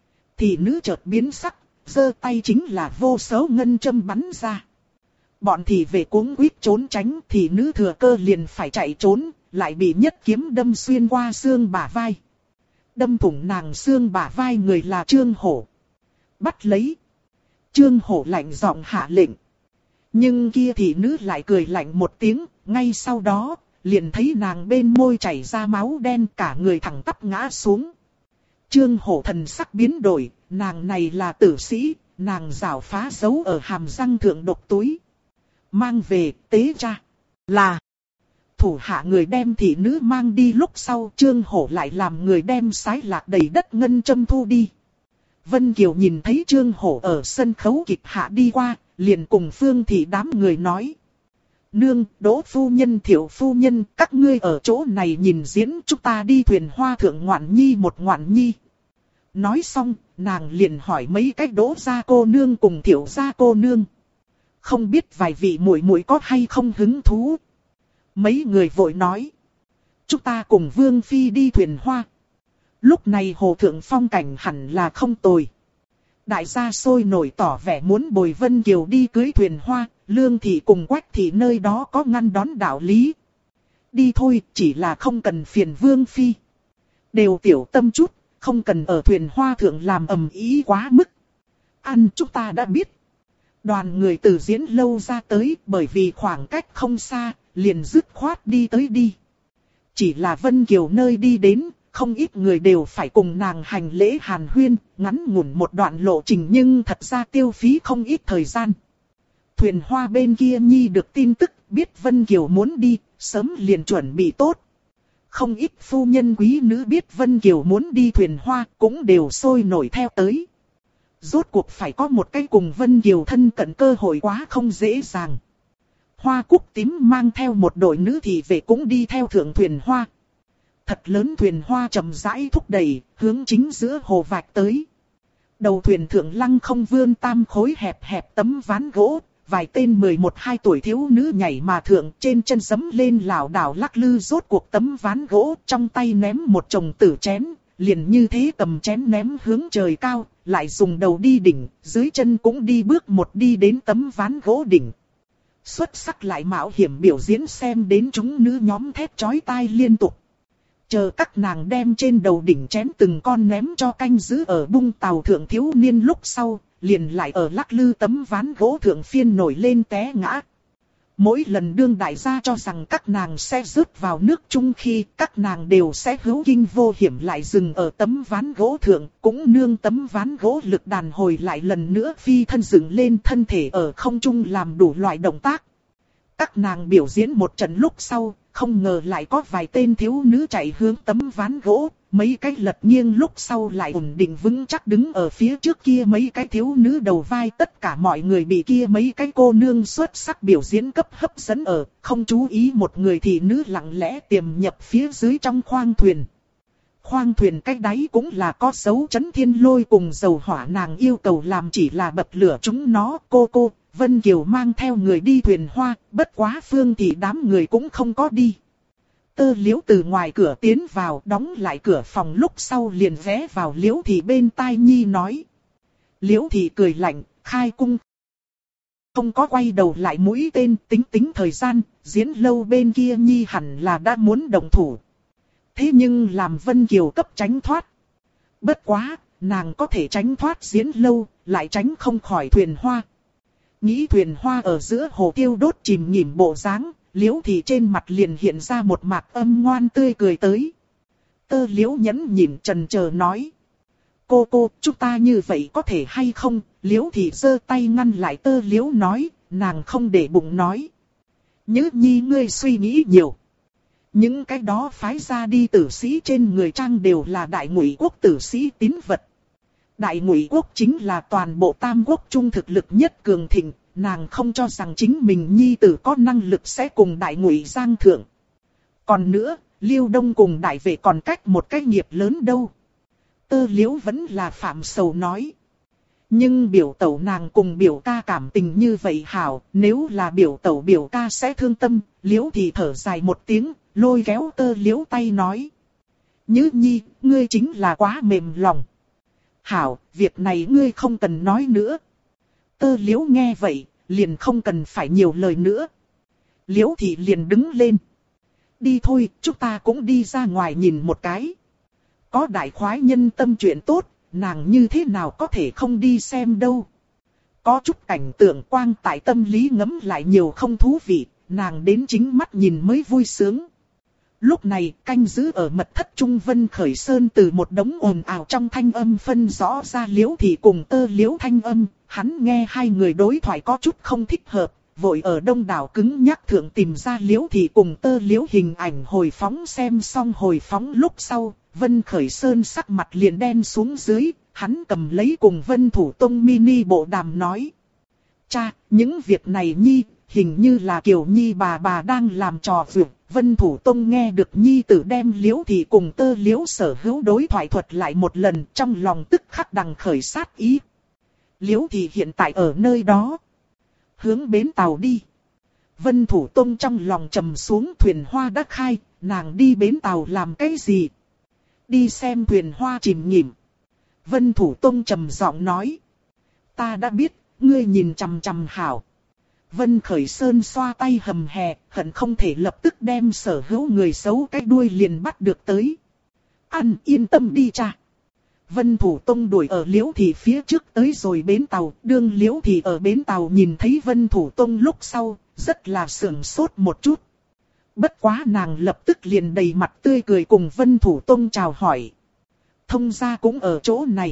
A: Thị nữ chợt biến sắc, giơ tay chính là vô số ngân châm bắn ra. Bọn thị vệ cuống quýt trốn tránh, thị nữ thừa cơ liền phải chạy trốn, lại bị nhất kiếm đâm xuyên qua xương bả vai. Đâm thủng nàng xương bả vai người là Trương Hổ. Bắt lấy. Trương Hổ lạnh giọng hạ lệnh. Nhưng kia thị nữ lại cười lạnh một tiếng, ngay sau đó, liền thấy nàng bên môi chảy ra máu đen cả người thẳng tắp ngã xuống. Trương Hổ thần sắc biến đổi, nàng này là tử sĩ, nàng rảo phá dấu ở hàm răng thượng độc túi. Mang về, tế cha. Là. Thủ hạ người đem thị nữ mang đi lúc sau Trương Hổ lại làm người đem sái lạc đầy đất ngân châm thu đi. Vân Kiều nhìn thấy Trương Hổ ở sân khấu kịch hạ đi qua, liền cùng Phương thị đám người nói. Nương, Đỗ phu nhân, Thiệu phu nhân, các ngươi ở chỗ này nhìn diễn, chúng ta đi thuyền hoa thượng ngoạn nhi một ngoạn nhi. Nói xong, nàng liền hỏi mấy cách Đỗ gia cô nương cùng Thiệu gia cô nương. Không biết vài vị muội muội có hay không hứng thú. Mấy người vội nói. Chúng ta cùng Vương Phi đi thuyền hoa. Lúc này hồ thượng phong cảnh hẳn là không tồi. Đại gia sôi nổi tỏ vẻ muốn bồi Vân Kiều đi cưới thuyền hoa. Lương thị cùng Quách thị nơi đó có ngăn đón đạo lý. Đi thôi, chỉ là không cần phiền Vương Phi. Đều tiểu tâm chút, không cần ở thuyền hoa thượng làm ầm ĩ quá mức. Ăn chúng ta đã biết. Đoàn người từ diễn lâu ra tới bởi vì khoảng cách không xa, liền dứt khoát đi tới đi. Chỉ là Vân Kiều nơi đi đến, không ít người đều phải cùng nàng hành lễ hàn huyên, ngắn ngủn một đoạn lộ trình nhưng thật ra tiêu phí không ít thời gian. Thuyền hoa bên kia nhi được tin tức, biết Vân Kiều muốn đi, sớm liền chuẩn bị tốt. Không ít phu nhân quý nữ biết Vân Kiều muốn đi thuyền hoa, cũng đều sôi nổi theo tới. Rốt cuộc phải có một cái cùng Vân Kiều thân cận cơ hội quá không dễ dàng. Hoa Cúc Tím mang theo một đội nữ thị vệ cũng đi theo thượng thuyền hoa. Thật lớn thuyền hoa chậm rãi thúc đẩy, hướng chính giữa hồ vạch tới. Đầu thuyền thượng lăng không vươn tam khối hẹp hẹp tấm ván gỗ, vài tên 11-12 tuổi thiếu nữ nhảy mà thượng trên chân giẫm lên lảo đảo lắc lư rốt cuộc tấm ván gỗ trong tay ném một chồng tử chén, liền như thế cầm chén ném hướng trời cao, lại dùng đầu đi đỉnh, dưới chân cũng đi bước một đi đến tấm ván gỗ đỉnh. Xuất sắc lại mạo hiểm biểu diễn xem đến chúng nữ nhóm thét chói tai liên tục. Chờ các nàng đem trên đầu đỉnh chén từng con ném cho canh giữ ở bung tàu thượng thiếu niên lúc sau, liền lại ở lắc lư tấm ván gỗ thượng phiên nổi lên té ngã. Mỗi lần đương đại gia cho rằng các nàng sẽ rớt vào nước chung khi các nàng đều sẽ hữu kinh vô hiểm lại dừng ở tấm ván gỗ thượng, cũng nương tấm ván gỗ lực đàn hồi lại lần nữa phi thân dựng lên thân thể ở không trung làm đủ loại động tác. Các nàng biểu diễn một trận lúc sau, không ngờ lại có vài tên thiếu nữ chạy hướng tấm ván gỗ, mấy cái lật nghiêng lúc sau lại ổn định vững chắc đứng ở phía trước kia mấy cái thiếu nữ đầu vai. Tất cả mọi người bị kia mấy cái cô nương xuất sắc biểu diễn cấp hấp dẫn ở, không chú ý một người thị nữ lặng lẽ tiềm nhập phía dưới trong khoang thuyền. Khoang thuyền cách đáy cũng là có dấu chấn thiên lôi cùng dầu hỏa, nàng yêu cầu làm chỉ là bật lửa chúng nó. Cô Vân Kiều mang theo người đi thuyền hoa, bất quá Phương thì đám người cũng không có đi. Tơ Liễu từ ngoài cửa tiến vào, đóng lại cửa phòng lúc sau liền ghé vào Liễu Thị bên tai nhi nói. Liễu Thị cười lạnh, khai cung. Không có quay đầu lại mũi tên, tính thời gian, diễn lâu bên kia nhi hẳn là đã muốn động thủ. Thế nhưng làm Vân Kiều cấp tránh thoát. Bất quá, nàng có thể tránh thoát diễn lâu, lại tránh không khỏi thuyền hoa. Nghĩ thuyền hoa ở giữa hồ tiêu đốt chìm nghỉm bộ dáng, Liễu Thị trên mặt liền hiện ra một mạc âm ngoan tươi cười tới. Tơ Liễu nhẫn nhịn chần chờ nói. Cô, chúng ta như vậy có thể hay không? Liễu Thị giơ tay ngăn lại Tơ Liễu nói, nàng không để bụng nói. Nhữ nhi ngươi suy nghĩ nhiều. Những cái đó phái ra đi tử sĩ trên người trang đều là Đại Ngụy Quốc tử sĩ tín vật. Đại Ngụy Quốc chính là toàn bộ Tam Quốc trung thực lực nhất cường thịnh, nàng không cho rằng chính mình nhi tử có năng lực sẽ cùng Đại Ngụy giang thượng. Còn nữa, Liêu Đông cùng Đại Vệ còn cách một cái nghiệp lớn đâu. Tơ Liễu vẫn là phạm sầu nói. Nhưng biểu tẩu nàng cùng biểu ca cảm tình như vậy hảo, nếu là biểu tẩu biểu ca sẽ thương tâm. Liễu thì thở dài một tiếng, lôi kéo Tơ Liễu tay nói. Nhữ nhi, ngươi chính là quá mềm lòng. Hảo, việc này ngươi không cần nói nữa. Tơ Liễu nghe vậy, liền không cần phải nhiều lời nữa. Liễu Thị liền đứng lên. Đi thôi, chúng ta cũng đi ra ngoài nhìn một cái. Có đại khoái nhân tâm chuyện tốt, nàng như thế nào có thể không đi xem đâu. Có chút cảnh tượng quang tại tâm lý ngấm lại nhiều không thú vị, nàng đến chính mắt nhìn mới vui sướng. Lúc này, canh giữ ở mật thất Trung Vân Khởi Sơn từ một đống ồn ào trong thanh âm phân rõ ra Liễu Thị cùng Tơ Liễu thanh âm, hắn nghe hai người đối thoại có chút không thích hợp, vội ở đông đảo cứng nhắc thượng tìm ra Liễu Thị cùng Tơ Liễu hình ảnh hồi phóng. Xem xong hồi phóng lúc sau, Vân Khởi Sơn sắc mặt liền đen xuống dưới, hắn cầm lấy cùng Vân Thủ Tông mini bộ đàm nói. Cha, những việc này nhi, hình như là Kiều Nhi bà đang làm trò vượt. Vân Thủ Tông nghe được nhi tử đem Liễu Thị cùng Tơ Liễu sở hữu đối thoại thuật lại một lần, trong lòng tức khắc đằng khởi sát ý. Liễu Thị hiện tại ở nơi đó, hướng bến tàu đi. Vân Thủ Tông trong lòng trầm xuống, thuyền hoa đã khai, nàng đi bến tàu làm cái gì? Đi xem thuyền hoa chìm nghỉm. Vân Thủ Tông trầm giọng nói. Ta đã biết, ngươi nhìn chằm chằm hảo. Vân Khởi Sơn xoa tay hầm hè, hận không thể lập tức đem sở hữu người xấu cái đuôi liền bắt được tới. Ăn yên tâm đi cha. Vân Thủ Tông đuổi ở Liễu Thị phía trước tới rồi bến tàu, đương Liễu Thị ở bến tàu nhìn thấy Vân Thủ Tông lúc sau, rất là sưởng sốt một chút. Bất quá nàng lập tức liền đầy mặt tươi cười cùng Vân Thủ Tông chào hỏi. Thông gia cũng ở chỗ này.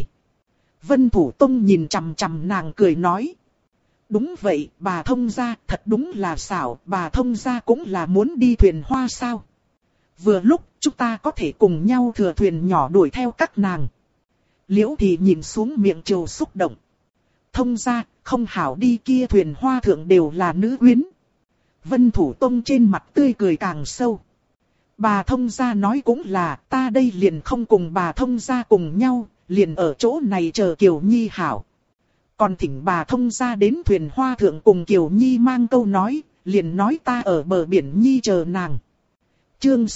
A: Vân Thủ Tông nhìn chằm chằm nàng cười nói. Đúng vậy, bà thông gia, thật đúng là xảo, bà thông gia cũng là muốn đi thuyền hoa sao. Vừa lúc, chúng ta có thể cùng nhau thừa thuyền nhỏ đuổi theo các nàng. Liễu Thị nhìn xuống miệng trầu xúc động. Thông gia, không hảo đi, kia thuyền hoa thượng đều là nữ quyến. Vân Thủ Tông trên mặt tươi cười càng sâu. Bà thông gia nói cũng là, ta đây liền không cùng bà thông gia cùng nhau, liền ở chỗ này chờ Kiều Nhi hảo. Còn thỉnh bà thông gia đến thuyền hoa thượng cùng Kiều Nhi mang câu nói, liền nói ta ở bờ biển Nhi chờ nàng. Chương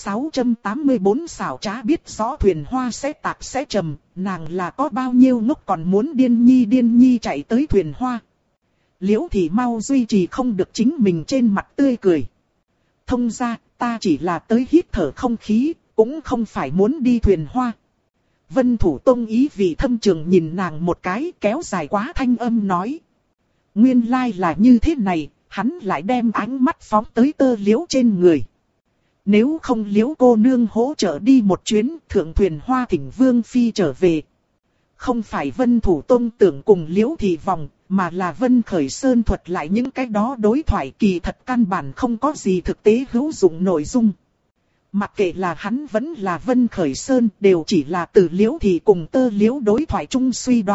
A: 684 xảo trá biết rõ thuyền hoa sẽ tạc sẽ trầm, nàng là có bao nhiêu ngốc còn muốn điên nhi chạy tới thuyền hoa. Liễu Thị mau duy trì không được chính mình trên mặt tươi cười. Thông gia, ta chỉ là tới hít thở không khí, cũng không phải muốn đi thuyền hoa. Vân Thủ Tông ý vị thâm trường nhìn nàng một cái, kéo dài quá thanh âm nói. Nguyên lai là như thế này, hắn lại đem ánh mắt phóng tới Tơ Liễu trên người. Nếu không Liễu cô nương hỗ trợ đi một chuyến, thượng thuyền hoa thỉnh Vương Phi trở về. Không phải Vân Thủ Tông tưởng cùng Liễu Thị vòng, mà là Vân Khởi Sơn thuật lại những cái đó đối thoại kỳ thật căn bản không có gì thực tế hữu dụng nội dung. Mặc kệ là hắn vẫn là Vân Khởi Sơn đều chỉ là từ Liễu Thị cùng Tơ Liễu đối thoại chung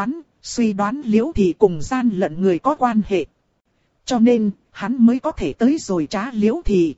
A: suy đoán Liễu Thị cùng gian lận người có quan hệ. Cho nên, hắn mới có thể tới rồi trá Liễu Thị.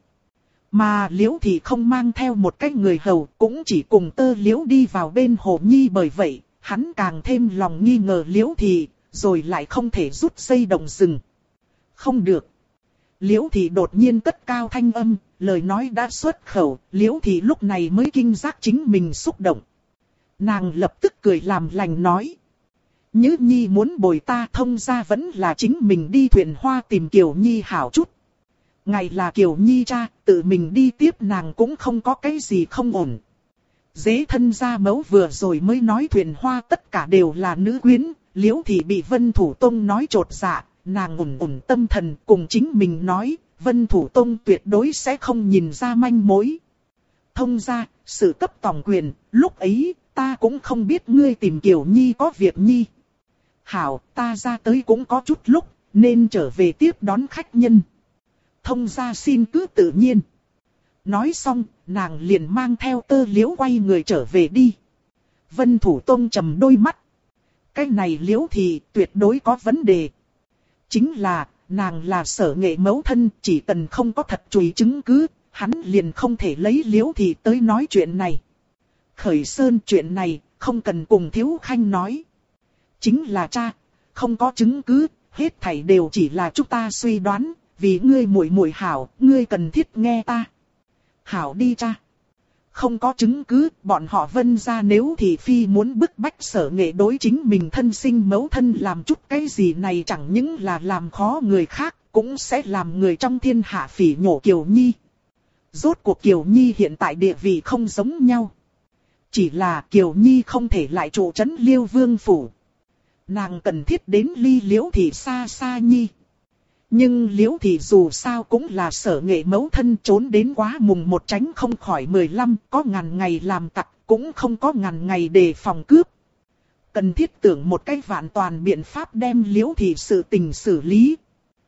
A: Mà Liễu Thị không mang theo một cái người hầu, cũng chỉ cùng Tơ Liễu đi vào bên Hồ Nhi, bởi vậy, hắn càng thêm lòng nghi ngờ Liễu Thị, rồi lại không thể rút dây động rừng. Không được. Liễu Thị đột nhiên cất cao thanh âm, lời nói đã xuất khẩu, Liễu Thị lúc này mới kinh giác chính mình xúc động. Nàng lập tức cười làm lành nói. Nhứ Nhi muốn bồi ta, thông ra vẫn là chính mình đi thuyền hoa tìm Kiều Nhi hảo chút. Ngày là Kiều Nhi cha, tự mình đi tiếp nàng cũng không có cái gì không ổn. Dế thân gia mẫu vừa rồi mới nói thuyền hoa tất cả đều là nữ quyến, Liễu Thị bị Vân Thủ Tông nói trột dạ, nàng ổn tâm thần cùng chính mình nói, Vân Thủ Tông tuyệt đối sẽ không nhìn ra manh mối. Thông ra, sự cấp tổng quyền, lúc ấy, ta cũng không biết ngươi tìm Kiều Nhi có việc Nhi. Hảo, ta ra tới cũng có chút lúc, nên trở về tiếp đón khách nhân. Thông ra xin cứ tự nhiên. Nói xong, nàng liền mang theo Tơ Liễu quay người trở về đi. Vân Thủ Tông trầm đôi mắt. Cái này Liễu thì tuyệt đối có vấn đề. Chính là, nàng là Sở Nghệ mẫu thân, chỉ cần không có thật chùy chứng cứ, hắn liền không thể lấy Liễu thì tới nói chuyện này. Khởi Sơn chuyện này, không cần cùng Thiếu Khanh nói. Chính là cha, không có chứng cứ, hết thảy đều chỉ là chúng ta suy đoán, vì ngươi muội muội hảo, ngươi cần thiết nghe ta. Hảo đi cha. Không có chứng cứ, bọn họ Vân gia nếu thì phi muốn bức bách Sở Nghệ đối chính mình thân sinh mẫu thân làm chút cái gì này chẳng những là làm khó người khác, cũng sẽ làm người trong thiên hạ phỉ nhổ Kiều Nhi. Rốt cuộc Kiều Nhi hiện tại địa vị không giống nhau. Chỉ là Kiều Nhi không thể lại trụ trấn Liêu Vương phủ. Nàng cần thiết đến ly Liễu Thị xa xa Nhi. Nhưng Liễu Thị dù sao cũng là Sở Nghệ mẫu thân, trốn đến quá mùng một tránh không khỏi 15, có ngàn ngày làm tặc, cũng không có ngàn ngày đề phòng cướp. Cần thiết tưởng một cách vạn toàn biện pháp đem Liễu Thị sự tình xử lý.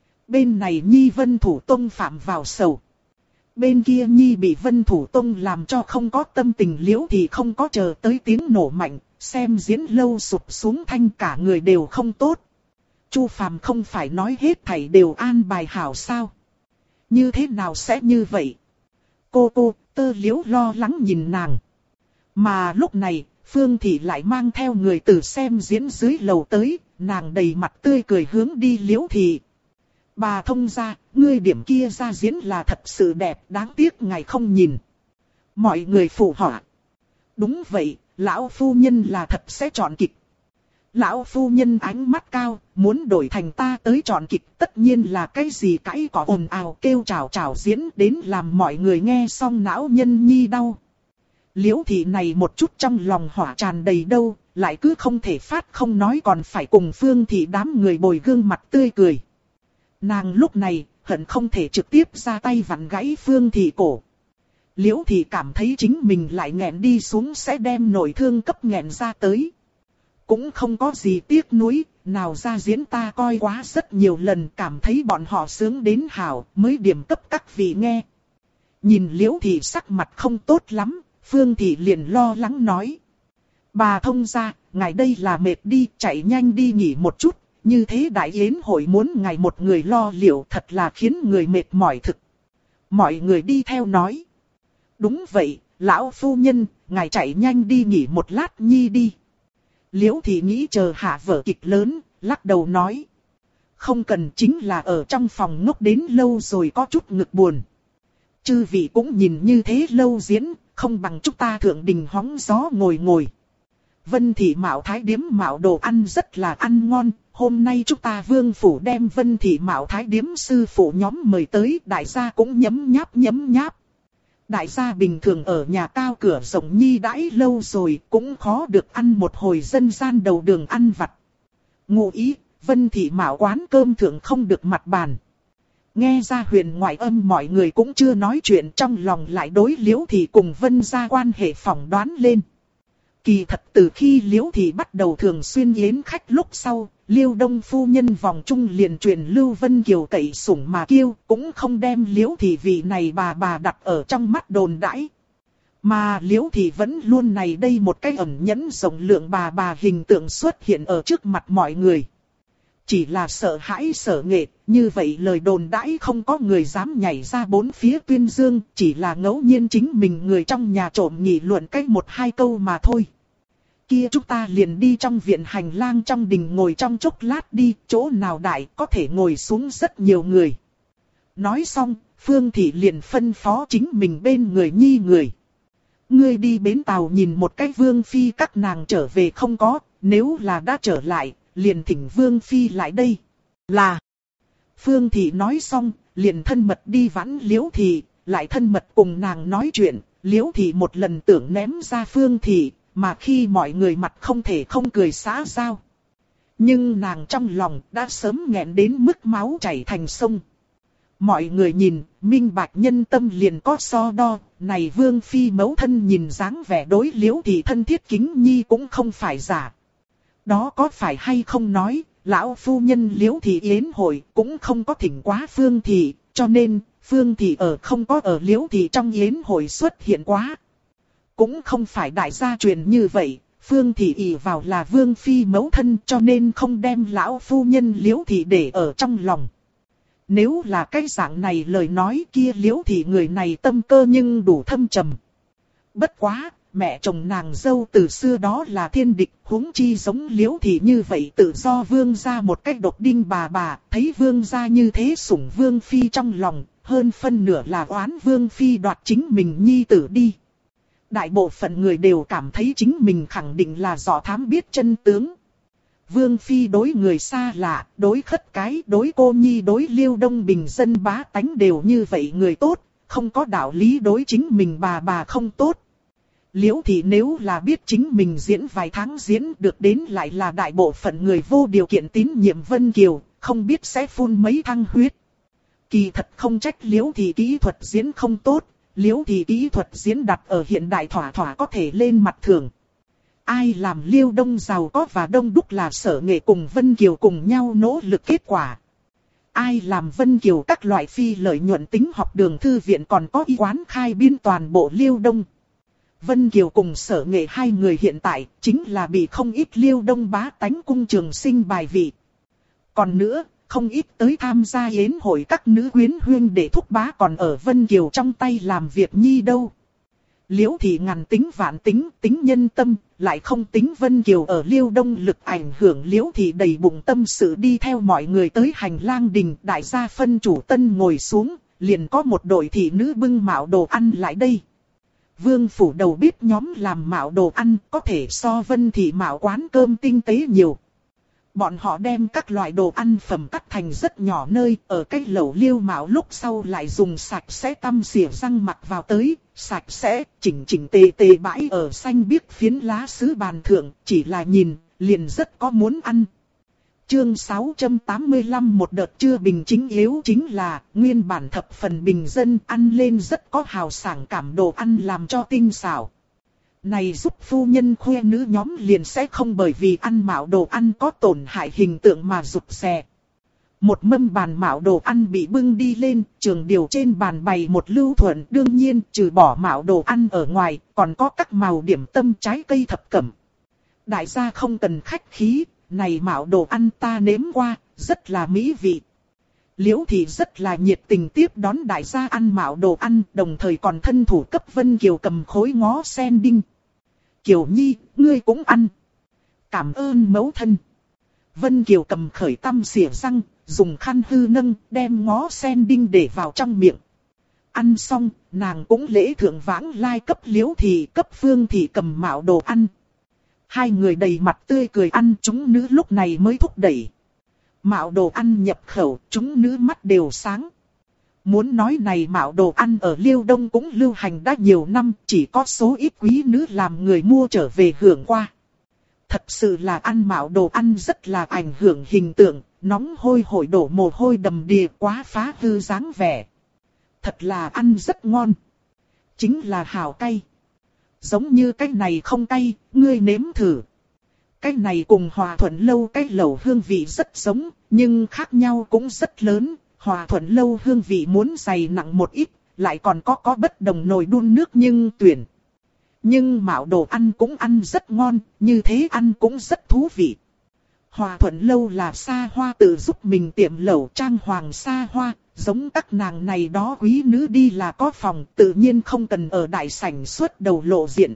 A: Bên này Nhi Vân Thủ Tông phạm vào sầu. Bên kia Nhi bị Vân Thủ Tông làm cho không có tâm tình, Liễu Thị không có chờ tới tiếng nổ mạnh, xem diễn lâu sụp xuống thanh, cả người đều không tốt. Chu Phàm không phải nói hết thảy đều an bài hảo sao? Như thế nào sẽ như vậy? Cô, Tơ Liễu lo lắng nhìn nàng. Mà lúc này, Phương Thị lại mang theo người từ xem diễn dưới lầu tới, nàng đầy mặt tươi cười hướng đi Liễu Thị. Bà thông ra, ngươi điểm kia ra diễn là thật sự đẹp, đáng tiếc ngài không nhìn. Mọi người phụ họa. Đúng vậy, lão phu nhân là thật sẽ chọn kịch. Lão phu nhân ánh mắt cao, muốn đổi thành ta tới chọn kịch, tất nhiên là cái gì cãi cỏ ồn ào kêu chào chào diễn đến làm mọi người nghe xong não nhân nhi đau. Liễu Thị này một chút trong lòng hỏa tràn đầy đâu, lại cứ không thể phát không nói, còn phải cùng Phương Thị đám người bồi gương mặt tươi cười. Nàng lúc này hận không thể trực tiếp ra tay vặn gãy Phương Thị cổ. Liễu Thị cảm thấy chính mình lại nghẹn đi xuống sẽ đem nội thương cấp nghẹn ra tới. Cũng không có gì tiếc nuối, nào ra diễn ta coi quá rất nhiều lần, cảm thấy bọn họ sướng đến hảo, mới điểm cấp các vị nghe. Nhìn Liễu Thị sắc mặt không tốt lắm, Phương Thị liền lo lắng nói. Bà thông ra, ngài đây là mệt đi, chạy nhanh đi nghỉ một chút, như thế đại yến hội muốn ngài một người lo liệu thật là khiến người mệt mỏi thực. Mọi người đi theo nói. Đúng vậy, lão phu nhân, ngài chạy nhanh đi nghỉ một lát nhi đi. Liễu Thị nghĩ chờ hạ vở kịch lớn, lắc đầu nói. Không cần, chính là ở trong phòng ngốc đến lâu rồi có chút ngực buồn. Chư vị cũng nhìn như thế lâu diễn, không bằng chúng ta thượng đình hóng gió ngồi ngồi. Vân Thị Mạo Thái Điếm mạo đồ ăn rất là ăn ngon, hôm nay chúng ta Vương phủ đem Vân Thị Mạo Thái Điếm sư phụ nhóm mời tới, đại gia cũng nhấm nháp. Đại gia bình thường ở nhà cao cửa rộng nhi đãi lâu rồi, cũng khó được ăn một hồi dân gian đầu đường ăn vặt. Ngụ ý, Vân Thị Mạo quán cơm thượng không được mặt bàn. Nghe ra huyền ngoại âm mọi người cũng chưa nói chuyện, trong lòng lại đối Liễu Thị cùng Vân gia quan hệ phỏng đoán lên. Kỳ thật từ khi Liễu Thị bắt đầu thường xuyên yến khách lúc sau, Liêu Đông phu nhân vòng trung liền truyền Lưu Vân Kiều cậy sủng mà kêu, cũng không đem Liễu Thị vị này bà đặt ở trong mắt đồn đãi. Mà Liễu Thị vẫn luôn này đây một cái ẩn nhẫn rộng lượng bà hình tượng xuất hiện ở trước mặt mọi người. Chỉ là sợ hãi Sở Nghệ, như vậy lời đồn đãi không có người dám nhảy ra bốn phía tuyên dương, chỉ là ngẫu nhiên chính mình người trong nhà trộm nghị luận cách một hai câu mà thôi. Kia chúng ta liền đi trong viện hành lang trong đình ngồi trong chốc lát đi, chỗ nào đại có thể ngồi xuống rất nhiều người. Nói xong, Phương Thị liền phân phó chính mình bên người nhi người. Ngươi đi bến tàu nhìn một cái Vương Phi các nàng trở về không có, nếu là đã trở lại, liền thỉnh Vương Phi lại đây. Là. Phương Thị nói xong, liền thân mật đi vãn Liễu Thị, lại thân mật cùng nàng nói chuyện. Liễu Thị một lần tưởng ném ra Phương Thị, mà khi mọi người mặt không thể không cười xã giao. Nhưng nàng trong lòng đã sớm nghẹn đến mức máu chảy thành sông. Mọi người nhìn, minh bạch nhân tâm liền có so đo, này Vương Phi mẫu thân nhìn dáng vẻ đối Liễu Thị thân thiết kính nhi cũng không phải giả. Đó có phải hay không nói, lão phu nhân Liễu Thị yến hội cũng không có thỉnh quá Phương Thị, cho nên Phương Thị không có ở Liễu Thị trong yến hội xuất hiện quá. Cũng không phải đại gia truyền như vậy, Phương Thị ỷ vào là Vương Phi mẫu thân cho nên không đem lão phu nhân Liễu Thị để ở trong lòng. Nếu là cái dạng này lời nói kia Liễu Thị người này tâm cơ nhưng đủ thâm trầm. Bất quá, mẹ chồng nàng dâu từ xưa đó là thiên địch, huống chi giống Liễu Thị như vậy tự do vương gia một cách độc đinh bà, thấy vương gia như thế sủng Vương Phi trong lòng, hơn phân nửa là oán Vương Phi đoạt chính mình nhi tử đi. Đại bộ phận người đều cảm thấy chính mình khẳng định là dò thám biết chân tướng. Vương Phi đối người xa lạ, đối khất cái, đối cô nhi, đối Liêu Đông bình dân bá tánh đều như vậy người tốt, không có đạo lý đối chính mình bà không tốt. Liễu Thị nếu là biết chính mình diễn vài tháng diễn được đến lại là đại bộ phận người vô điều kiện tín nhiệm Vân Kiều, không biết sẽ phun mấy thăng huyết. Kỳ thật không trách Liễu Thị kỹ thuật diễn không tốt, Liễu Thị kỹ thuật diễn đặt ở hiện đại thỏa có thể lên mặt thường. Ai làm Liêu Đông giàu có và đông đúc là Sở Nghệ cùng Vân Kiều cùng nhau nỗ lực kết quả. Ai làm Vân Kiều các loại phi lợi nhuận tính học đường thư viện còn có y quán khai biên toàn bộ Liêu Đông. Vân Kiều cùng Sở Nghệ hai người hiện tại chính là bị không ít Liêu Đông bá tánh cung trường sinh bài vị. Còn nữa, không ít tới tham gia yến hội các nữ quyến huyên để thúc bá còn ở Vân Kiều trong tay làm việc nhi đâu. Liễu Thị ngàn tính vạn tính, tính nhân tâm, lại không tính Vân Kiều ở Liêu Đông lực ảnh hưởng. Liễu Thị đầy bụng tâm sự đi theo mọi người tới hành lang đình, đại gia phân chủ tân ngồi xuống, liền có một đội thị nữ bưng mạo đồ ăn lại đây. Vương phủ đầu bếp nhóm làm mạo đồ ăn có thể so Vân Thị mạo quán cơm tinh tế nhiều. Bọn họ đem các loại đồ ăn phẩm cắt thành rất nhỏ nơi, ở cái lẩu liêu mạo lúc sau lại dùng sạch sẽ tăm xỉa răng mặc vào tới, sạch sẽ, chỉnh tề bãi ở xanh biếc phiến lá sứ bàn thượng, chỉ là nhìn, liền rất có muốn ăn. Chương 685 một đợt chưa bình chính yếu chính là, nguyên bản thập phần bình dân ăn lên rất có hào sảng cảm đồ ăn làm cho tinh xảo. Này giúp phu nhân khoe nữ nhóm liền sẽ không bởi vì ăn mạo đồ ăn có tổn hại hình tượng mà rụt rè. Một mâm bàn mạo đồ ăn bị bưng đi lên, trường điều trên bàn bày một lưu thuận, đương nhiên trừ bỏ mạo đồ ăn ở ngoài, còn có các màu điểm tâm trái cây thập cẩm. Đại gia không cần khách khí, này mạo đồ ăn ta nếm qua, rất là mỹ vị. Liễu Thị rất là nhiệt tình tiếp đón đại gia ăn mạo đồ ăn, đồng thời còn thân thủ cấp Vân Kiều cầm khối ngó sen đinh. Kiều Nhi, ngươi cũng ăn. Cảm ơn mẫu thân. Vân Kiều cầm khởi tăm xỉa răng, dùng khăn hư nâng, đem ngó sen đinh để vào trong miệng. Ăn xong, nàng cũng lễ thượng vãng lai cấp Liễu Thị cấp Phương Thị cầm mạo đồ ăn. Hai người đầy mặt tươi cười ăn, chúng nữ lúc này mới thúc đẩy. Mạo đồ ăn nhập khẩu, chúng nữ mắt đều sáng. Muốn nói này mạo đồ ăn ở Liêu Đông cũng lưu hành đã nhiều năm, chỉ có số ít quý nữ làm người mua trở về hưởng qua. Thật sự là ăn mạo đồ ăn rất là ảnh hưởng hình tượng, nóng hôi hổi đổ mồ hôi đầm đìa quá phá hư dáng vẻ. Thật là ăn rất ngon. Chính là hảo cay. Giống như cái này không cay, ngươi nếm thử. Cái này cùng Hòa Thuận Lâu cái lẩu hương vị rất giống, nhưng khác nhau cũng rất lớn. Hòa Thuận Lâu hương vị muốn dày nặng một ít, lại còn có bất đồng nồi đun nước nhưng tuyển. Nhưng Mạo đồ ăn cũng ăn rất ngon, như thế ăn cũng rất thú vị. Hòa Thuận Lâu là xa hoa tự giúp mình tiệm lẩu trang hoàng xa hoa, giống các nàng này đó quý nữ đi là có phòng, tự nhiên không cần ở đại sảnh xuất đầu lộ diện.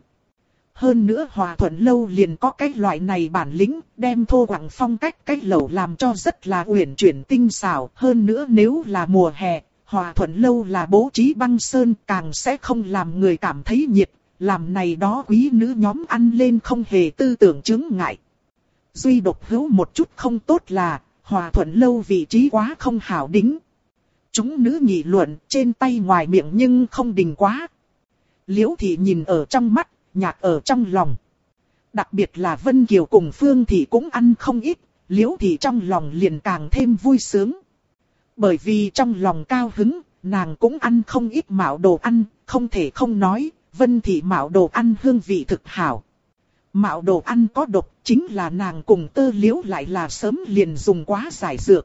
A: Hơn nữa Hòa Thuận Lâu liền có cái loại này bản lĩnh, đem thô quặng phong cách cái lẩu làm cho rất là uyển chuyển tinh xảo. Hơn nữa nếu là mùa hè, Hòa Thuận Lâu là bố trí băng sơn càng sẽ không làm người cảm thấy nhiệt, làm này đó quý nữ nhóm ăn lên không hề tư tưởng chướng ngại. Duy độc hữu một chút không tốt là, Hòa Thuận Lâu vị trí quá không hảo đính. Chúng nữ nghị luận trên tay ngoài miệng nhưng không đình quá. Liễu Thị nhìn ở trong mắt, nhạc ở trong lòng. Đặc biệt là Vân Kiều cùng Phương Thị cũng ăn không ít, Liễu Thị trong lòng liền càng thêm vui sướng. Bởi vì trong lòng cao hứng, nàng cũng ăn không ít mạo đồ ăn, không thể không nói, Vân Thị mạo đồ ăn hương vị thực hảo. Mạo đồ ăn có độc, chính là nàng cùng Tơ Liễu lại là sớm liền dùng quá giải dược.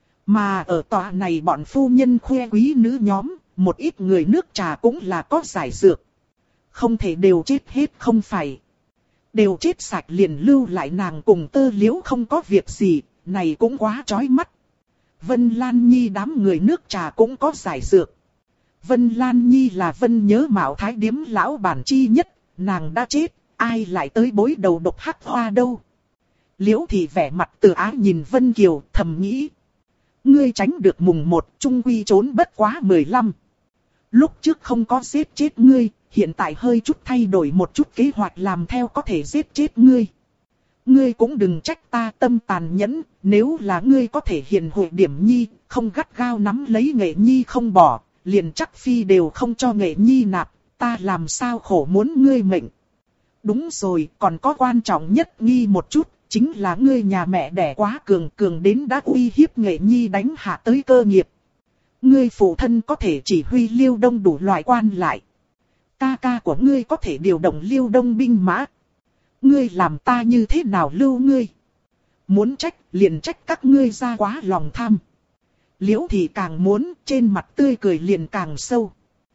A: Mà ở tòa này bọn phu nhân khoe quý nữ nhóm, một ít người nước trà cũng là có giải dược. Không thể đều chết hết không phải. Đều chết sạch liền lưu lại nàng cùng Tơ Liễu không có việc gì, này cũng quá chói mắt. Vân Lan Nhi đám người nước trà cũng có giải dược. Vân Lan Nhi là Vân Nhớ Mạo Thái Điếm lão bản chi nhất, nàng đã chết, ai lại tới bối đầu độc hắc hoa đâu. Liễu Thị vẻ mặt từ ái nhìn Vân Kiều thầm nghĩ. Ngươi tránh được mùng 1 trung quy trốn bất quá 15. Lúc trước không có giết chết ngươi, hiện tại hơi chút thay đổi một chút kế hoạch làm theo có thể giết chết ngươi. Ngươi cũng đừng trách ta tâm tàn nhẫn, nếu là ngươi có thể hiền huệ điểm nhi, không gắt gao nắm lấy Nghệ Nhi không bỏ, liền chắc phi đều không cho Nghệ Nhi nạp, ta làm sao khổ muốn ngươi mệnh. Đúng rồi, còn có quan trọng nhất nghi một chút, chính là ngươi nhà mẹ đẻ quá cường đến đã uy hiếp Nghệ Nhi đánh hạ tới cơ nghiệp. Ngươi phụ thân có thể chỉ huy Liêu Đông đủ loại quan lại. Ca ca của ngươi có thể điều động Liêu Đông binh mã. Ngươi làm ta như thế nào lưu ngươi? Muốn trách, liền trách các ngươi ra quá lòng tham. Liễu Thị càng muốn, trên mặt tươi cười liền càng sâu.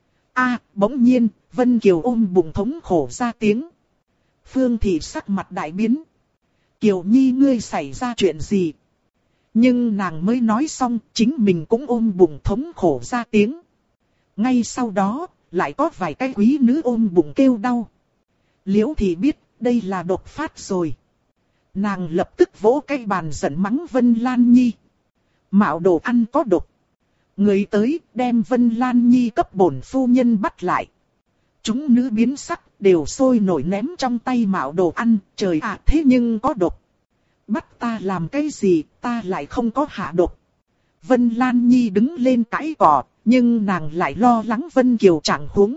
A: Bỗng nhiên, Vân Kiều ôm bụng thống khổ ra tiếng. Phương Thị sắc mặt đại biến. Kiều Nhi ngươi xảy ra chuyện gì? Nhưng nàng mới nói xong, chính mình cũng ôm bụng thống khổ ra tiếng. Ngay sau đó, lại có vài cái quý nữ ôm bụng kêu đau. Liễu Thị biết, đây là độc phát rồi. Nàng lập tức vỗ cái bàn giận mắng Vân Lan Nhi. Mạo đồ ăn có độc. Người tới, đem Vân Lan Nhi cấp bổn phu nhân bắt lại. Chúng nữ biến sắc, đều sôi nổi ném trong tay mạo đồ ăn. Trời ạ, thế nhưng có độc. Bắt ta làm cái gì, ta lại không có hạ độc. Vân Lan Nhi đứng lên cãi cỏ, nhưng nàng lại lo lắng Vân Kiều chẳng huống.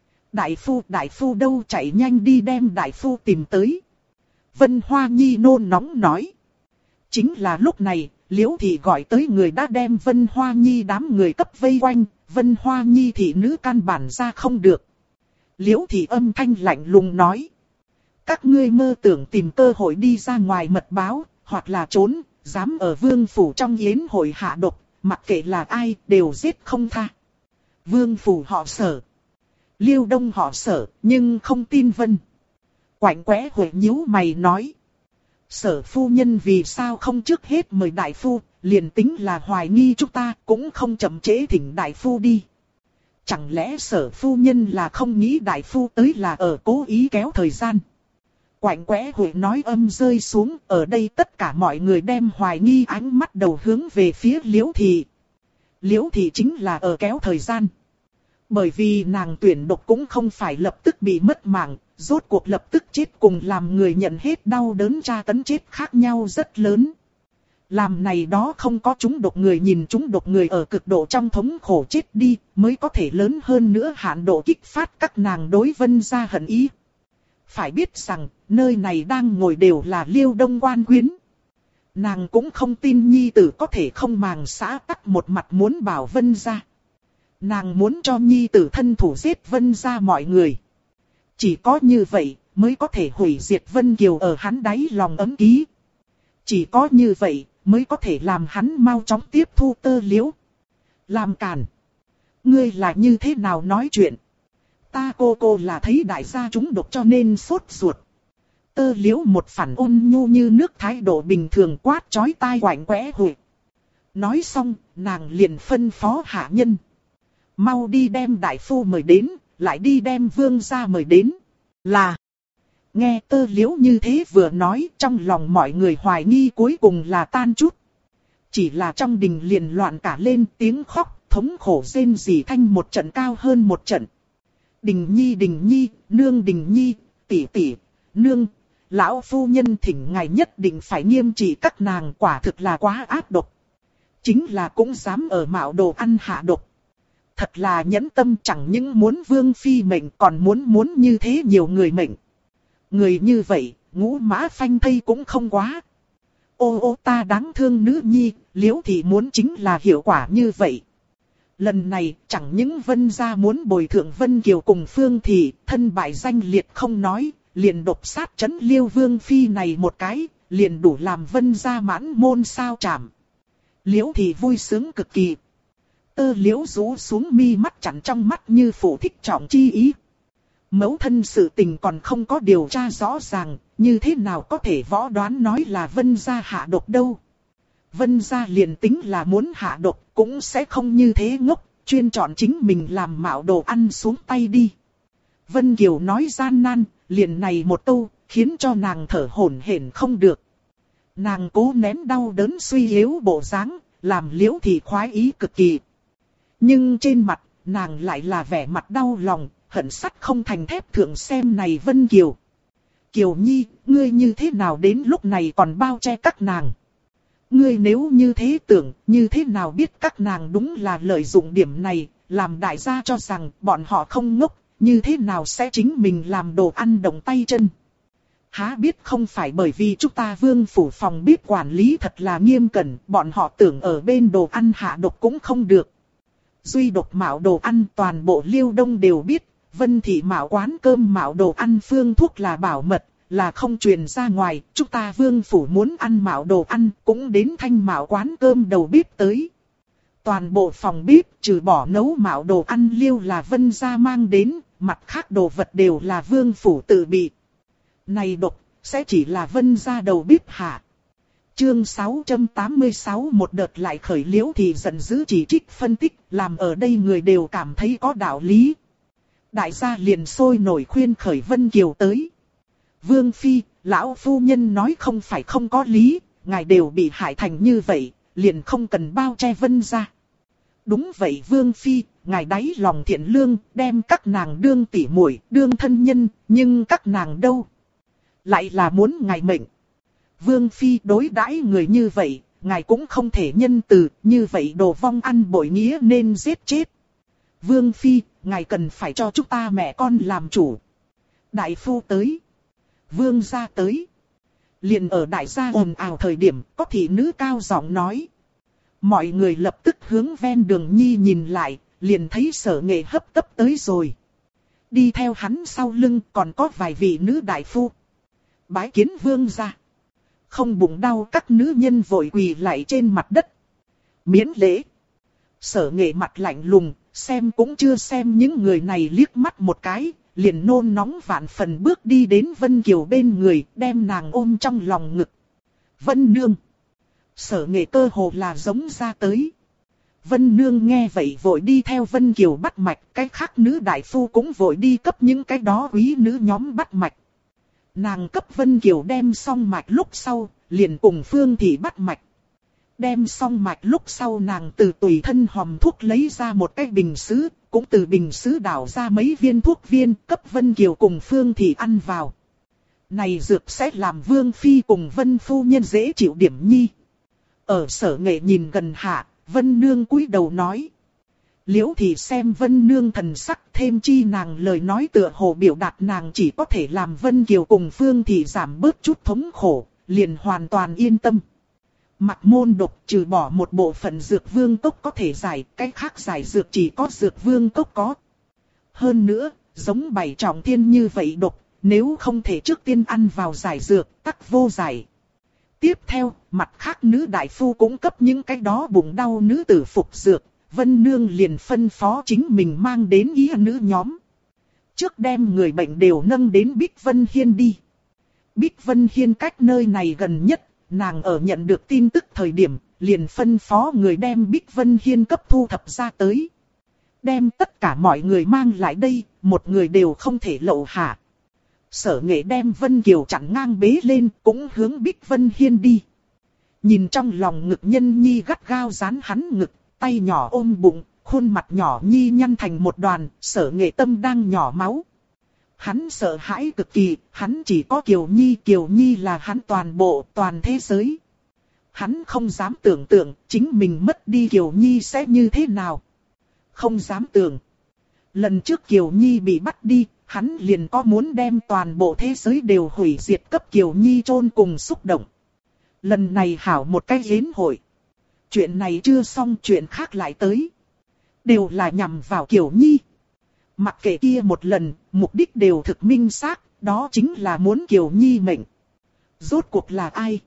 A: Đại phu đâu, chạy nhanh đi đem đại phu tìm tới. Vân Hoa Nhi nôn nóng nói. Chính là lúc này, Liễu Thị gọi tới người đã đem Vân Hoa Nhi đám người cấp vây quanh, Vân Hoa Nhi thị nữ căn bản ra không được. Liễu Thị âm thanh lạnh lùng nói. Các ngươi mơ tưởng tìm cơ hội đi ra ngoài mật báo, hoặc là trốn, dám ở vương phủ trong yến hội hạ độc, mặc kệ là ai, đều giết không tha. Vương phủ họ Sở. Liêu Đông họ Sở, nhưng không tin Vân. Quạnh quẽ Huệ nhíu mày nói. Sở phu nhân vì sao không trước hết mời đại phu, liền tính là hoài nghi chúng ta, cũng không chậm trễ thỉnh đại phu đi. Chẳng lẽ Sở phu nhân là không nghĩ đại phu tới là ở cố ý kéo thời gian. Quạnh quẽ Huệ nói âm rơi xuống, ở đây tất cả mọi người đem hoài nghi ánh mắt đầu hướng về phía Liễu Thị. Liễu Thị chính là ở kéo thời gian. Bởi vì nàng tuyển độc cũng không phải lập tức bị mất mạng, rốt cuộc lập tức chết cùng làm người nhận hết đau đớn tra tấn chết khác nhau rất lớn. Làm này đó không có trúng độc người nhìn trúng độc người ở cực độ trong thống khổ chết đi, mới có thể lớn hơn nữa hạn độ kích phát các nàng đối Vân gia hận ý. Phải biết rằng, nơi này đang ngồi đều là Liêu Đông quan quyến. Nàng cũng không tin nhi tử có thể không màng xã tắc một mặt muốn bảo Vân gia. Nàng muốn cho nhi tử thân thủ giết Vân gia mọi người. Chỉ có như vậy mới có thể hủy diệt Vân Kiều ở hắn đáy lòng ấm ký. Chỉ có như vậy mới có thể làm hắn mau chóng tiếp thu Tơ Liễu. Làm càn. Ngươi là như thế nào nói chuyện? Ta cô là thấy đại gia trúng độc cho nên sốt ruột. Tơ Liễu một phản ôn nhu như nước thái độ bình thường quát chói tai quạnh quẽ hụi. Nói xong, nàng liền phân phó hạ nhân. Mau đi đem đại phu mời đến, lại đi đem vương gia mời đến. Là. Nghe Tơ Liễu như thế vừa nói, trong lòng mọi người hoài nghi cuối cùng là tan chút. Chỉ là trong đình liền loạn cả lên, tiếng khóc, thống khổ rên rỉ thanh một trận cao hơn một trận. Đình nhi, nương Đình nhi, tỷ, nương, lão phu nhân thỉnh ngài nhất định phải nghiêm trị các nàng, quả thực là quá ác độc. Chính là cũng dám ở mạo đồ ăn hạ độc. Thật là nhẫn tâm, chẳng những muốn vương phi mệnh còn muốn như thế nhiều người mệnh. Người như vậy, ngũ mã phanh thây cũng không quá. Ô ta đáng thương nữ nhi, Liễu thị muốn chính là hiệu quả như vậy. Lần này chẳng những Vân gia muốn bồi thượng Vân Kiều cùng Phương Thị, thân bại danh liệt không nói, liền độc sát trấn Liêu vương phi này một cái, liền đủ làm Vân gia mãn môn sao chảm. Liễu thị vui sướng cực kỳ. Tơ Liễu rũ xuống mi mắt chặn trong mắt như phụ thích trọng chi ý. Mẫu thân sự tình còn không có điều tra rõ ràng, như thế nào có thể võ đoán nói là Vân gia hạ độc đâu. Vân gia liền tính là muốn hạ độc cũng sẽ không như thế ngốc, chuyên chọn chính mình làm mạo đồ ăn xuống tay đi. Vân Kiều nói gian nan, liền này một câu, khiến cho nàng thở hổn hển không được. Nàng cố nén đau đớn suy yếu bộ dáng, làm Liễu thị khoái ý cực kỳ. Nhưng trên mặt, nàng lại là vẻ mặt đau lòng, hận sắt không thành thép thượng xem này Vân Kiều. Kiều Nhi, ngươi như thế nào đến lúc này còn bao che các nàng? Ngươi nếu như thế tưởng, như thế nào biết các nàng đúng là lợi dụng điểm này, làm đại gia cho rằng bọn họ không ngốc, như thế nào sẽ chính mình làm đồ ăn động tay chân? Há biết không phải bởi vì chúng ta vương phủ phòng bếp quản lý thật là nghiêm cẩn, bọn họ tưởng ở bên đồ ăn hạ độc cũng không được. Duy độc mạo đồ ăn toàn bộ Liêu Đông đều biết, Vân thị mạo quán cơm mạo đồ ăn phương thuốc là bảo mật, là không truyền ra ngoài, chúng ta vương phủ muốn ăn mạo đồ ăn cũng đến thanh mạo quán cơm đầu bếp tới. Toàn bộ phòng bếp trừ bỏ nấu mạo đồ ăn Liêu là Vân gia mang đến, mặt khác đồ vật đều là vương phủ tự bị. Này độc, sẽ chỉ là Vân gia đầu bếp hạ. Chương 686 một đợt lại khởi Liễu thì giận dữ chỉ trích phân tích, làm ở đây người đều cảm thấy có đạo lý. Đại gia liền sôi nổi khuyên khởi Vân Kiều tới. Vương phi, lão phu nhân nói không phải không có lý, ngài đều bị hại thành như vậy, liền không cần bao che Vân gia. Đúng vậy Vương phi, ngài đáy lòng thiện lương, đem các nàng đương tỉ muội, đương thân nhân, nhưng các nàng đâu? Lại là muốn ngài mệnh. Vương phi đối đãi người như vậy, ngài cũng không thể nhân từ, như vậy đồ vong ăn bội nghĩa nên giết chết. Vương phi, ngài cần phải cho chúng ta mẹ con làm chủ. Đại phu tới. Vương gia tới. Liền ở đại gia ồn ào thời điểm, có thị nữ cao giọng nói. Mọi người lập tức hướng ven đường nhi nhìn lại, liền thấy Sở Nghệ hấp tấp tới rồi. Đi theo hắn sau lưng còn có vài vị nữ đại phu. Bái kiến vương gia. Không bụng đau các nữ nhân vội quỳ lại trên mặt đất. Miễn lễ. Sở Nghệ mặt lạnh lùng, xem cũng chưa xem những người này liếc mắt một cái, liền nôn nóng vạn phần bước đi đến Vân Kiều bên người, đem nàng ôm trong lòng ngực. Vân nương. Sở Nghệ cơ hồ là giống ra tới. Vân nương nghe vậy vội đi theo Vân Kiều bắt mạch, cái khác nữ đại phu cũng vội đi cấp những cái đó quý nữ nhóm bắt mạch. Nàng cấp Vân Kiều đem xong mạch lúc sau, liền cùng Phương Thị bắt mạch. Đem xong mạch lúc sau nàng từ tùy thân hòm thuốc lấy ra một cái bình sứ, cũng từ bình sứ đảo ra mấy viên thuốc viên cấp Vân Kiều cùng Phương Thị ăn vào. Này dược sẽ làm Vương Phi cùng Vân Phu Nhân dễ chịu điểm nhi. Ở Sở Nghệ nhìn gần hạ, Vân Nương cúi đầu nói. Liễu thì xem Vân Nương thần sắc thêm chi nàng lời nói tựa hồ biểu đạt nàng chỉ có thể làm Vân Kiều cùng Phương Thị giảm bớt chút thống khổ, liền hoàn toàn yên tâm. Mặc môn độc trừ bỏ một bộ phận dược vương cốc có thể giải, cái khác giải dược chỉ có dược vương cốc có. Hơn nữa, Giống bảy trọng thiên như vậy độc, nếu không thể trước tiên ăn vào giải dược, tắc vô giải. Tiếp theo, mặt khác nữ đại phu cũng cấp những cái đó bụng đau nữ tử phục dược, Vân Nương liền phân phó chính mình mang đến y nữ nhóm. Trước đem người bệnh đều nâng đến Bích Vân Hiên đi. Bích Vân Hiên cách nơi này gần nhất, nàng ở nhận được tin tức thời điểm, liền phân phó người đem Bích Vân Hiên cấp thu thập ra tới. Đem tất cả mọi người mang lại đây, một người đều không thể lậu hạ. Sở Nghệ đem Vân Kiều chặn ngang bế lên, cũng hướng Bích Vân Hiên đi. Nhìn trong lòng ngực nhân nhi gắt gao dán hắn ngực, tay nhỏ ôm bụng, khuôn mặt nhỏ nhi nhăn thành một đoàn, Sở Nghệ tâm đang nhỏ máu. Hắn sợ hãi cực kỳ, hắn chỉ có Kiều Nhi là hắn toàn bộ, toàn thế giới. Hắn không dám tưởng tượng, chính mình mất đi Kiều Nhi sẽ như thế nào. Không dám tưởng. Lần trước Kiều Nhi bị bắt đi, hắn liền có muốn đem toàn bộ thế giới đều hủy diệt cấp Kiều Nhi chôn cùng xúc động. Lần này hảo một cái yến hội. Chuyện này chưa xong, chuyện khác lại tới. Đều là nhằm vào Kiều Nhi. Mặc kệ kia một lần, mục đích đều thực minh xác, đó chính là muốn Kiều Nhi mệnh. Rốt cuộc là ai?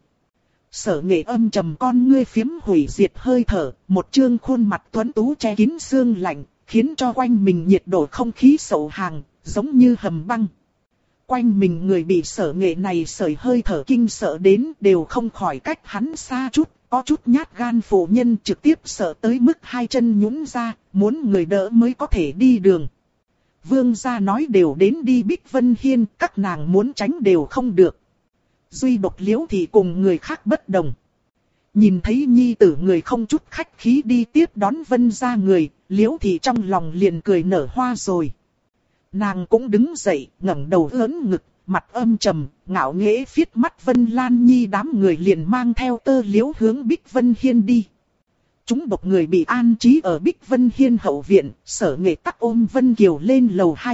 A: Sở Nghệ âm trầm con ngươi phiếm hủy diệt hơi thở, một trương khuôn mặt tuấn tú che kín sương lạnh, khiến cho quanh mình nhiệt độ không khí sậu hàng, giống như hầm băng. Quanh mình người bị Sở Nghệ này sởi hơi thở kinh sợ đến đều không khỏi cách hắn xa chút, có chút nhát gan phụ nhân trực tiếp sợ tới mức hai chân nhũn ra, muốn người đỡ mới có thể đi đường. Vương gia nói đều đến đi Bích Vân Hiên, các nàng muốn tránh đều không được. Duy độc Liễu Thị cùng người khác bất đồng. Nhìn thấy nhi tử người không chút khách khí đi tiếp đón Vân gia người, Liễu Thị trong lòng liền cười nở hoa rồi. Nàng cũng đứng dậy, ngẩng đầu ưỡn ngực, mặt âm trầm, ngạo nghễ phiết mắt Vân Lan Nhi đám người liền mang theo Tơ Liễu hướng Bích Vân Hiên đi. Chúng độc người bị an trí ở Bích Vân Hiên hậu viện, Sở Nghệ tắc ôm Vân Kiều lên lầu 2.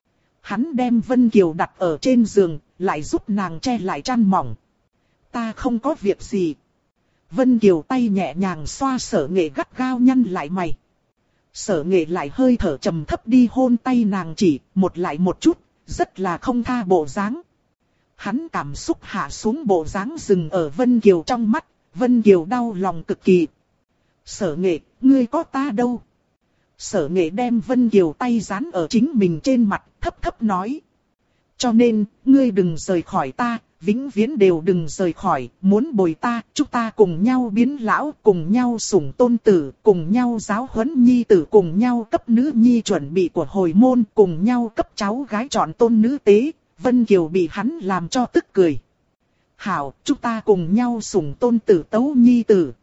A: Hắn đem Vân Kiều đặt ở trên giường, lại giúp nàng che lại chăn mỏng. Ta không có việc gì. Vân Kiều tay nhẹ nhàng xoa Sở Nghệ gắt gao nhăn lại mày. Sở Nghệ lại hơi thở trầm thấp đi hôn tay nàng chỉ, một lại một chút, rất là không tha bộ dáng. Hắn cảm xúc hạ xuống bộ dáng dừng ở Vân Kiều trong mắt, Vân Kiều đau lòng cực kỳ. Sở Nghệ, ngươi có ta đâu? Sở Nghệ đem Vân Kiều tay dán ở chính mình trên mặt, thấp thấp nói. Cho nên, ngươi đừng rời khỏi ta, vĩnh viễn đều đừng rời khỏi, muốn bồi ta, chúng ta cùng nhau biến lão, cùng nhau sủng tôn tử, cùng nhau giáo huấn nhi tử, cùng nhau cấp nữ nhi chuẩn bị của hồi môn, cùng nhau cấp cháu gái chọn tôn nữ tế. Vân Kiều bị hắn làm cho tức cười. Hảo, chúng ta cùng nhau sủng tôn tử tấu nhi tử.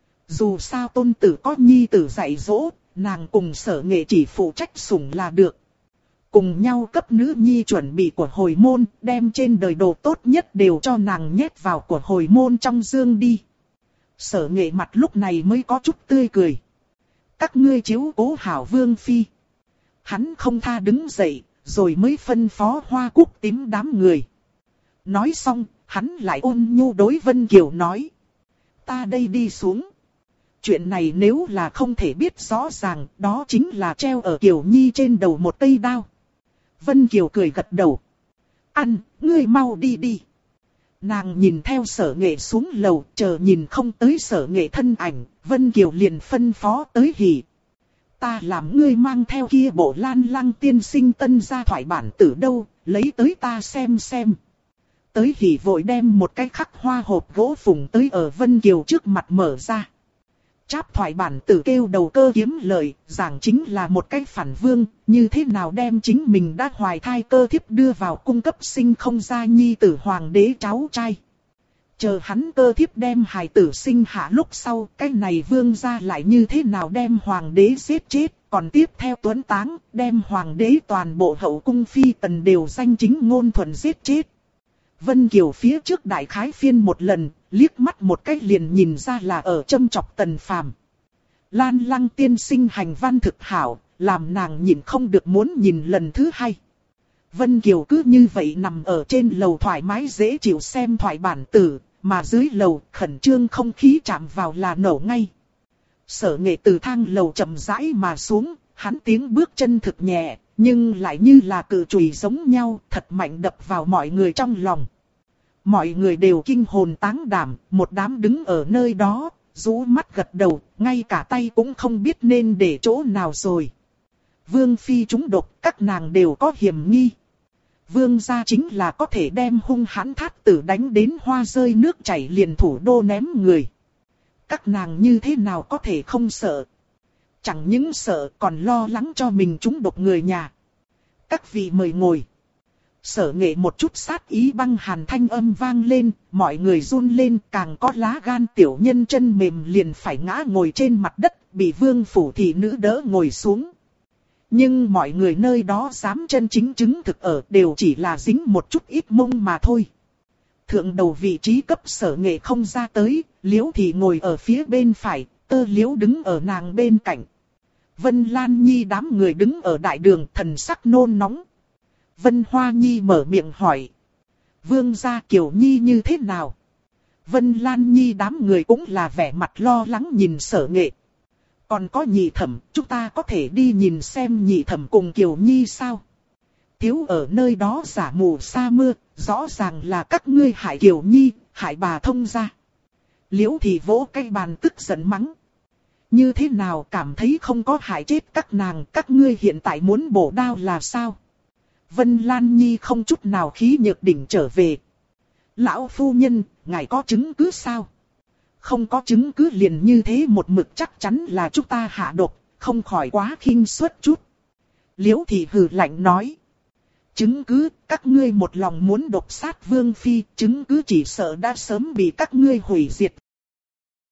A: Dù sao tôn tử có nhi tử dạy dỗ, nàng cùng Sở Nghệ chỉ phụ trách sủng là được. Cùng nhau cấp nữ nhi chuẩn bị của hồi môn, đem trên đời đồ tốt nhất đều cho nàng nhét vào của hồi môn trong dương đi. Sở Nghệ mặt lúc này mới có chút tươi cười. Các ngươi chiếu cố hảo vương phi. Hắn không tha đứng dậy, rồi mới phân phó Hoa Cúc Tím đám người. Nói xong, hắn lại ôn nhu đối Vân Kiều nói. Ta đây đi xuống. Chuyện này nếu là không thể biết rõ ràng, đó chính là treo ở Kiều Nhi trên đầu một cây đao. Vân Kiều cười gật đầu. Ăn, ngươi mau đi đi. Nàng nhìn theo Sở Nghệ xuống lầu, chờ nhìn không tới Sở Nghệ thân ảnh, Vân Kiều liền phân phó tới Hỉ. Ta làm ngươi mang theo kia bộ Lan Lăng tiên sinh tân ra thoại bản tử đâu, lấy tới ta xem xem. Tới Hỉ vội đem một cái khắc hoa hộp gỗ phủng tới ở Vân Kiều trước mặt mở ra. Cháp thoại bản tử kêu đầu cơ kiếm lợi, giảng chính là một cái phản vương, như thế nào đem chính mình đã hoài thai cơ thiếp đưa vào cung cấp sinh không ra nhi tử hoàng đế cháu trai. Chờ hắn cơ thiếp đem hài tử sinh hạ lúc sau, cái này vương gia lại như thế nào đem hoàng đế giết chết, còn tiếp theo tuấn táng, đem hoàng đế toàn bộ hậu cung phi tần đều danh chính ngôn thuận giết chết. Vân Kiều phía trước đại khái phiên một lần, liếc mắt một cái liền nhìn ra là ở châm chọc Tần Phàm. Lan Lăng tiên sinh hành văn thực hảo, làm nàng nhìn không được muốn nhìn lần thứ hai. Vân Kiều cứ như vậy nằm ở trên lầu thoải mái dễ chịu xem thoại bản tử, mà dưới lầu khẩn trương không khí chạm vào là nổ ngay. Sở Nghệ từ thang lầu chậm rãi mà xuống, hắn tiếng bước chân thực nhẹ, Nhưng lại như là cự chùy giống nhau, thật mạnh đập vào mọi người trong lòng. Mọi người đều kinh hồn táng đảm, một đám đứng ở nơi đó, rũ mắt gật đầu, ngay cả tay cũng không biết nên để chỗ nào rồi. Vương phi trúng độc, các nàng đều có hiểm nghi. Vương gia chính là có thể đem hung hãn thát tử đánh đến hoa rơi nước chảy liền thủ đô ném người. Các nàng như thế nào có thể không sợ? Chẳng những sợ còn lo lắng cho mình trúng độc người nhà. Các vị mời ngồi. Sở Nghệ một chút sát ý băng hàn thanh âm vang lên, mọi người run lên, càng có lá gan tiểu nhân chân mềm liền phải ngã ngồi trên mặt đất, bị vương phủ thị nữ đỡ ngồi xuống. Nhưng mọi người nơi đó dám chân chính chứng thực ở đều chỉ là dính một chút ít mông mà thôi. Thượng đầu vị trí cấp Sở Nghệ không ra tới, Liễu thì ngồi ở phía bên phải, Tơ Liễu đứng ở nàng bên cạnh. Vân Lan Nhi đám người đứng ở đại đường thần sắc nôn nóng. Vân Hoa Nhi mở miệng hỏi. Vương gia Kiều Nhi như thế nào? Vân Lan Nhi đám người cũng là vẻ mặt lo lắng nhìn Sở Nghệ. Còn có nhị thẩm, chúng ta có thể đi nhìn xem nhị thẩm cùng Kiều Nhi sao? Thiếu ở nơi đó giả mù sa mưa, rõ ràng là các ngươi hại Kiều Nhi, hại bà thông gia. Liễu thì vỗ cái bàn tức giận mắng. Như thế nào cảm thấy không có hại chết các nàng, các ngươi hiện tại muốn bổ đao là sao? Vân Lan Nhi không chút nào khí nhược đỉnh trở về. Lão phu nhân, ngài có chứng cứ sao? Không có chứng cứ liền như thế một mực chắc chắn là chúng ta hạ độc, không khỏi quá khinh suất chút. Liễu thị hừ lạnh nói. Chứng cứ, các ngươi một lòng muốn độc sát vương phi, chứng cứ chỉ sợ đã sớm bị các ngươi hủy diệt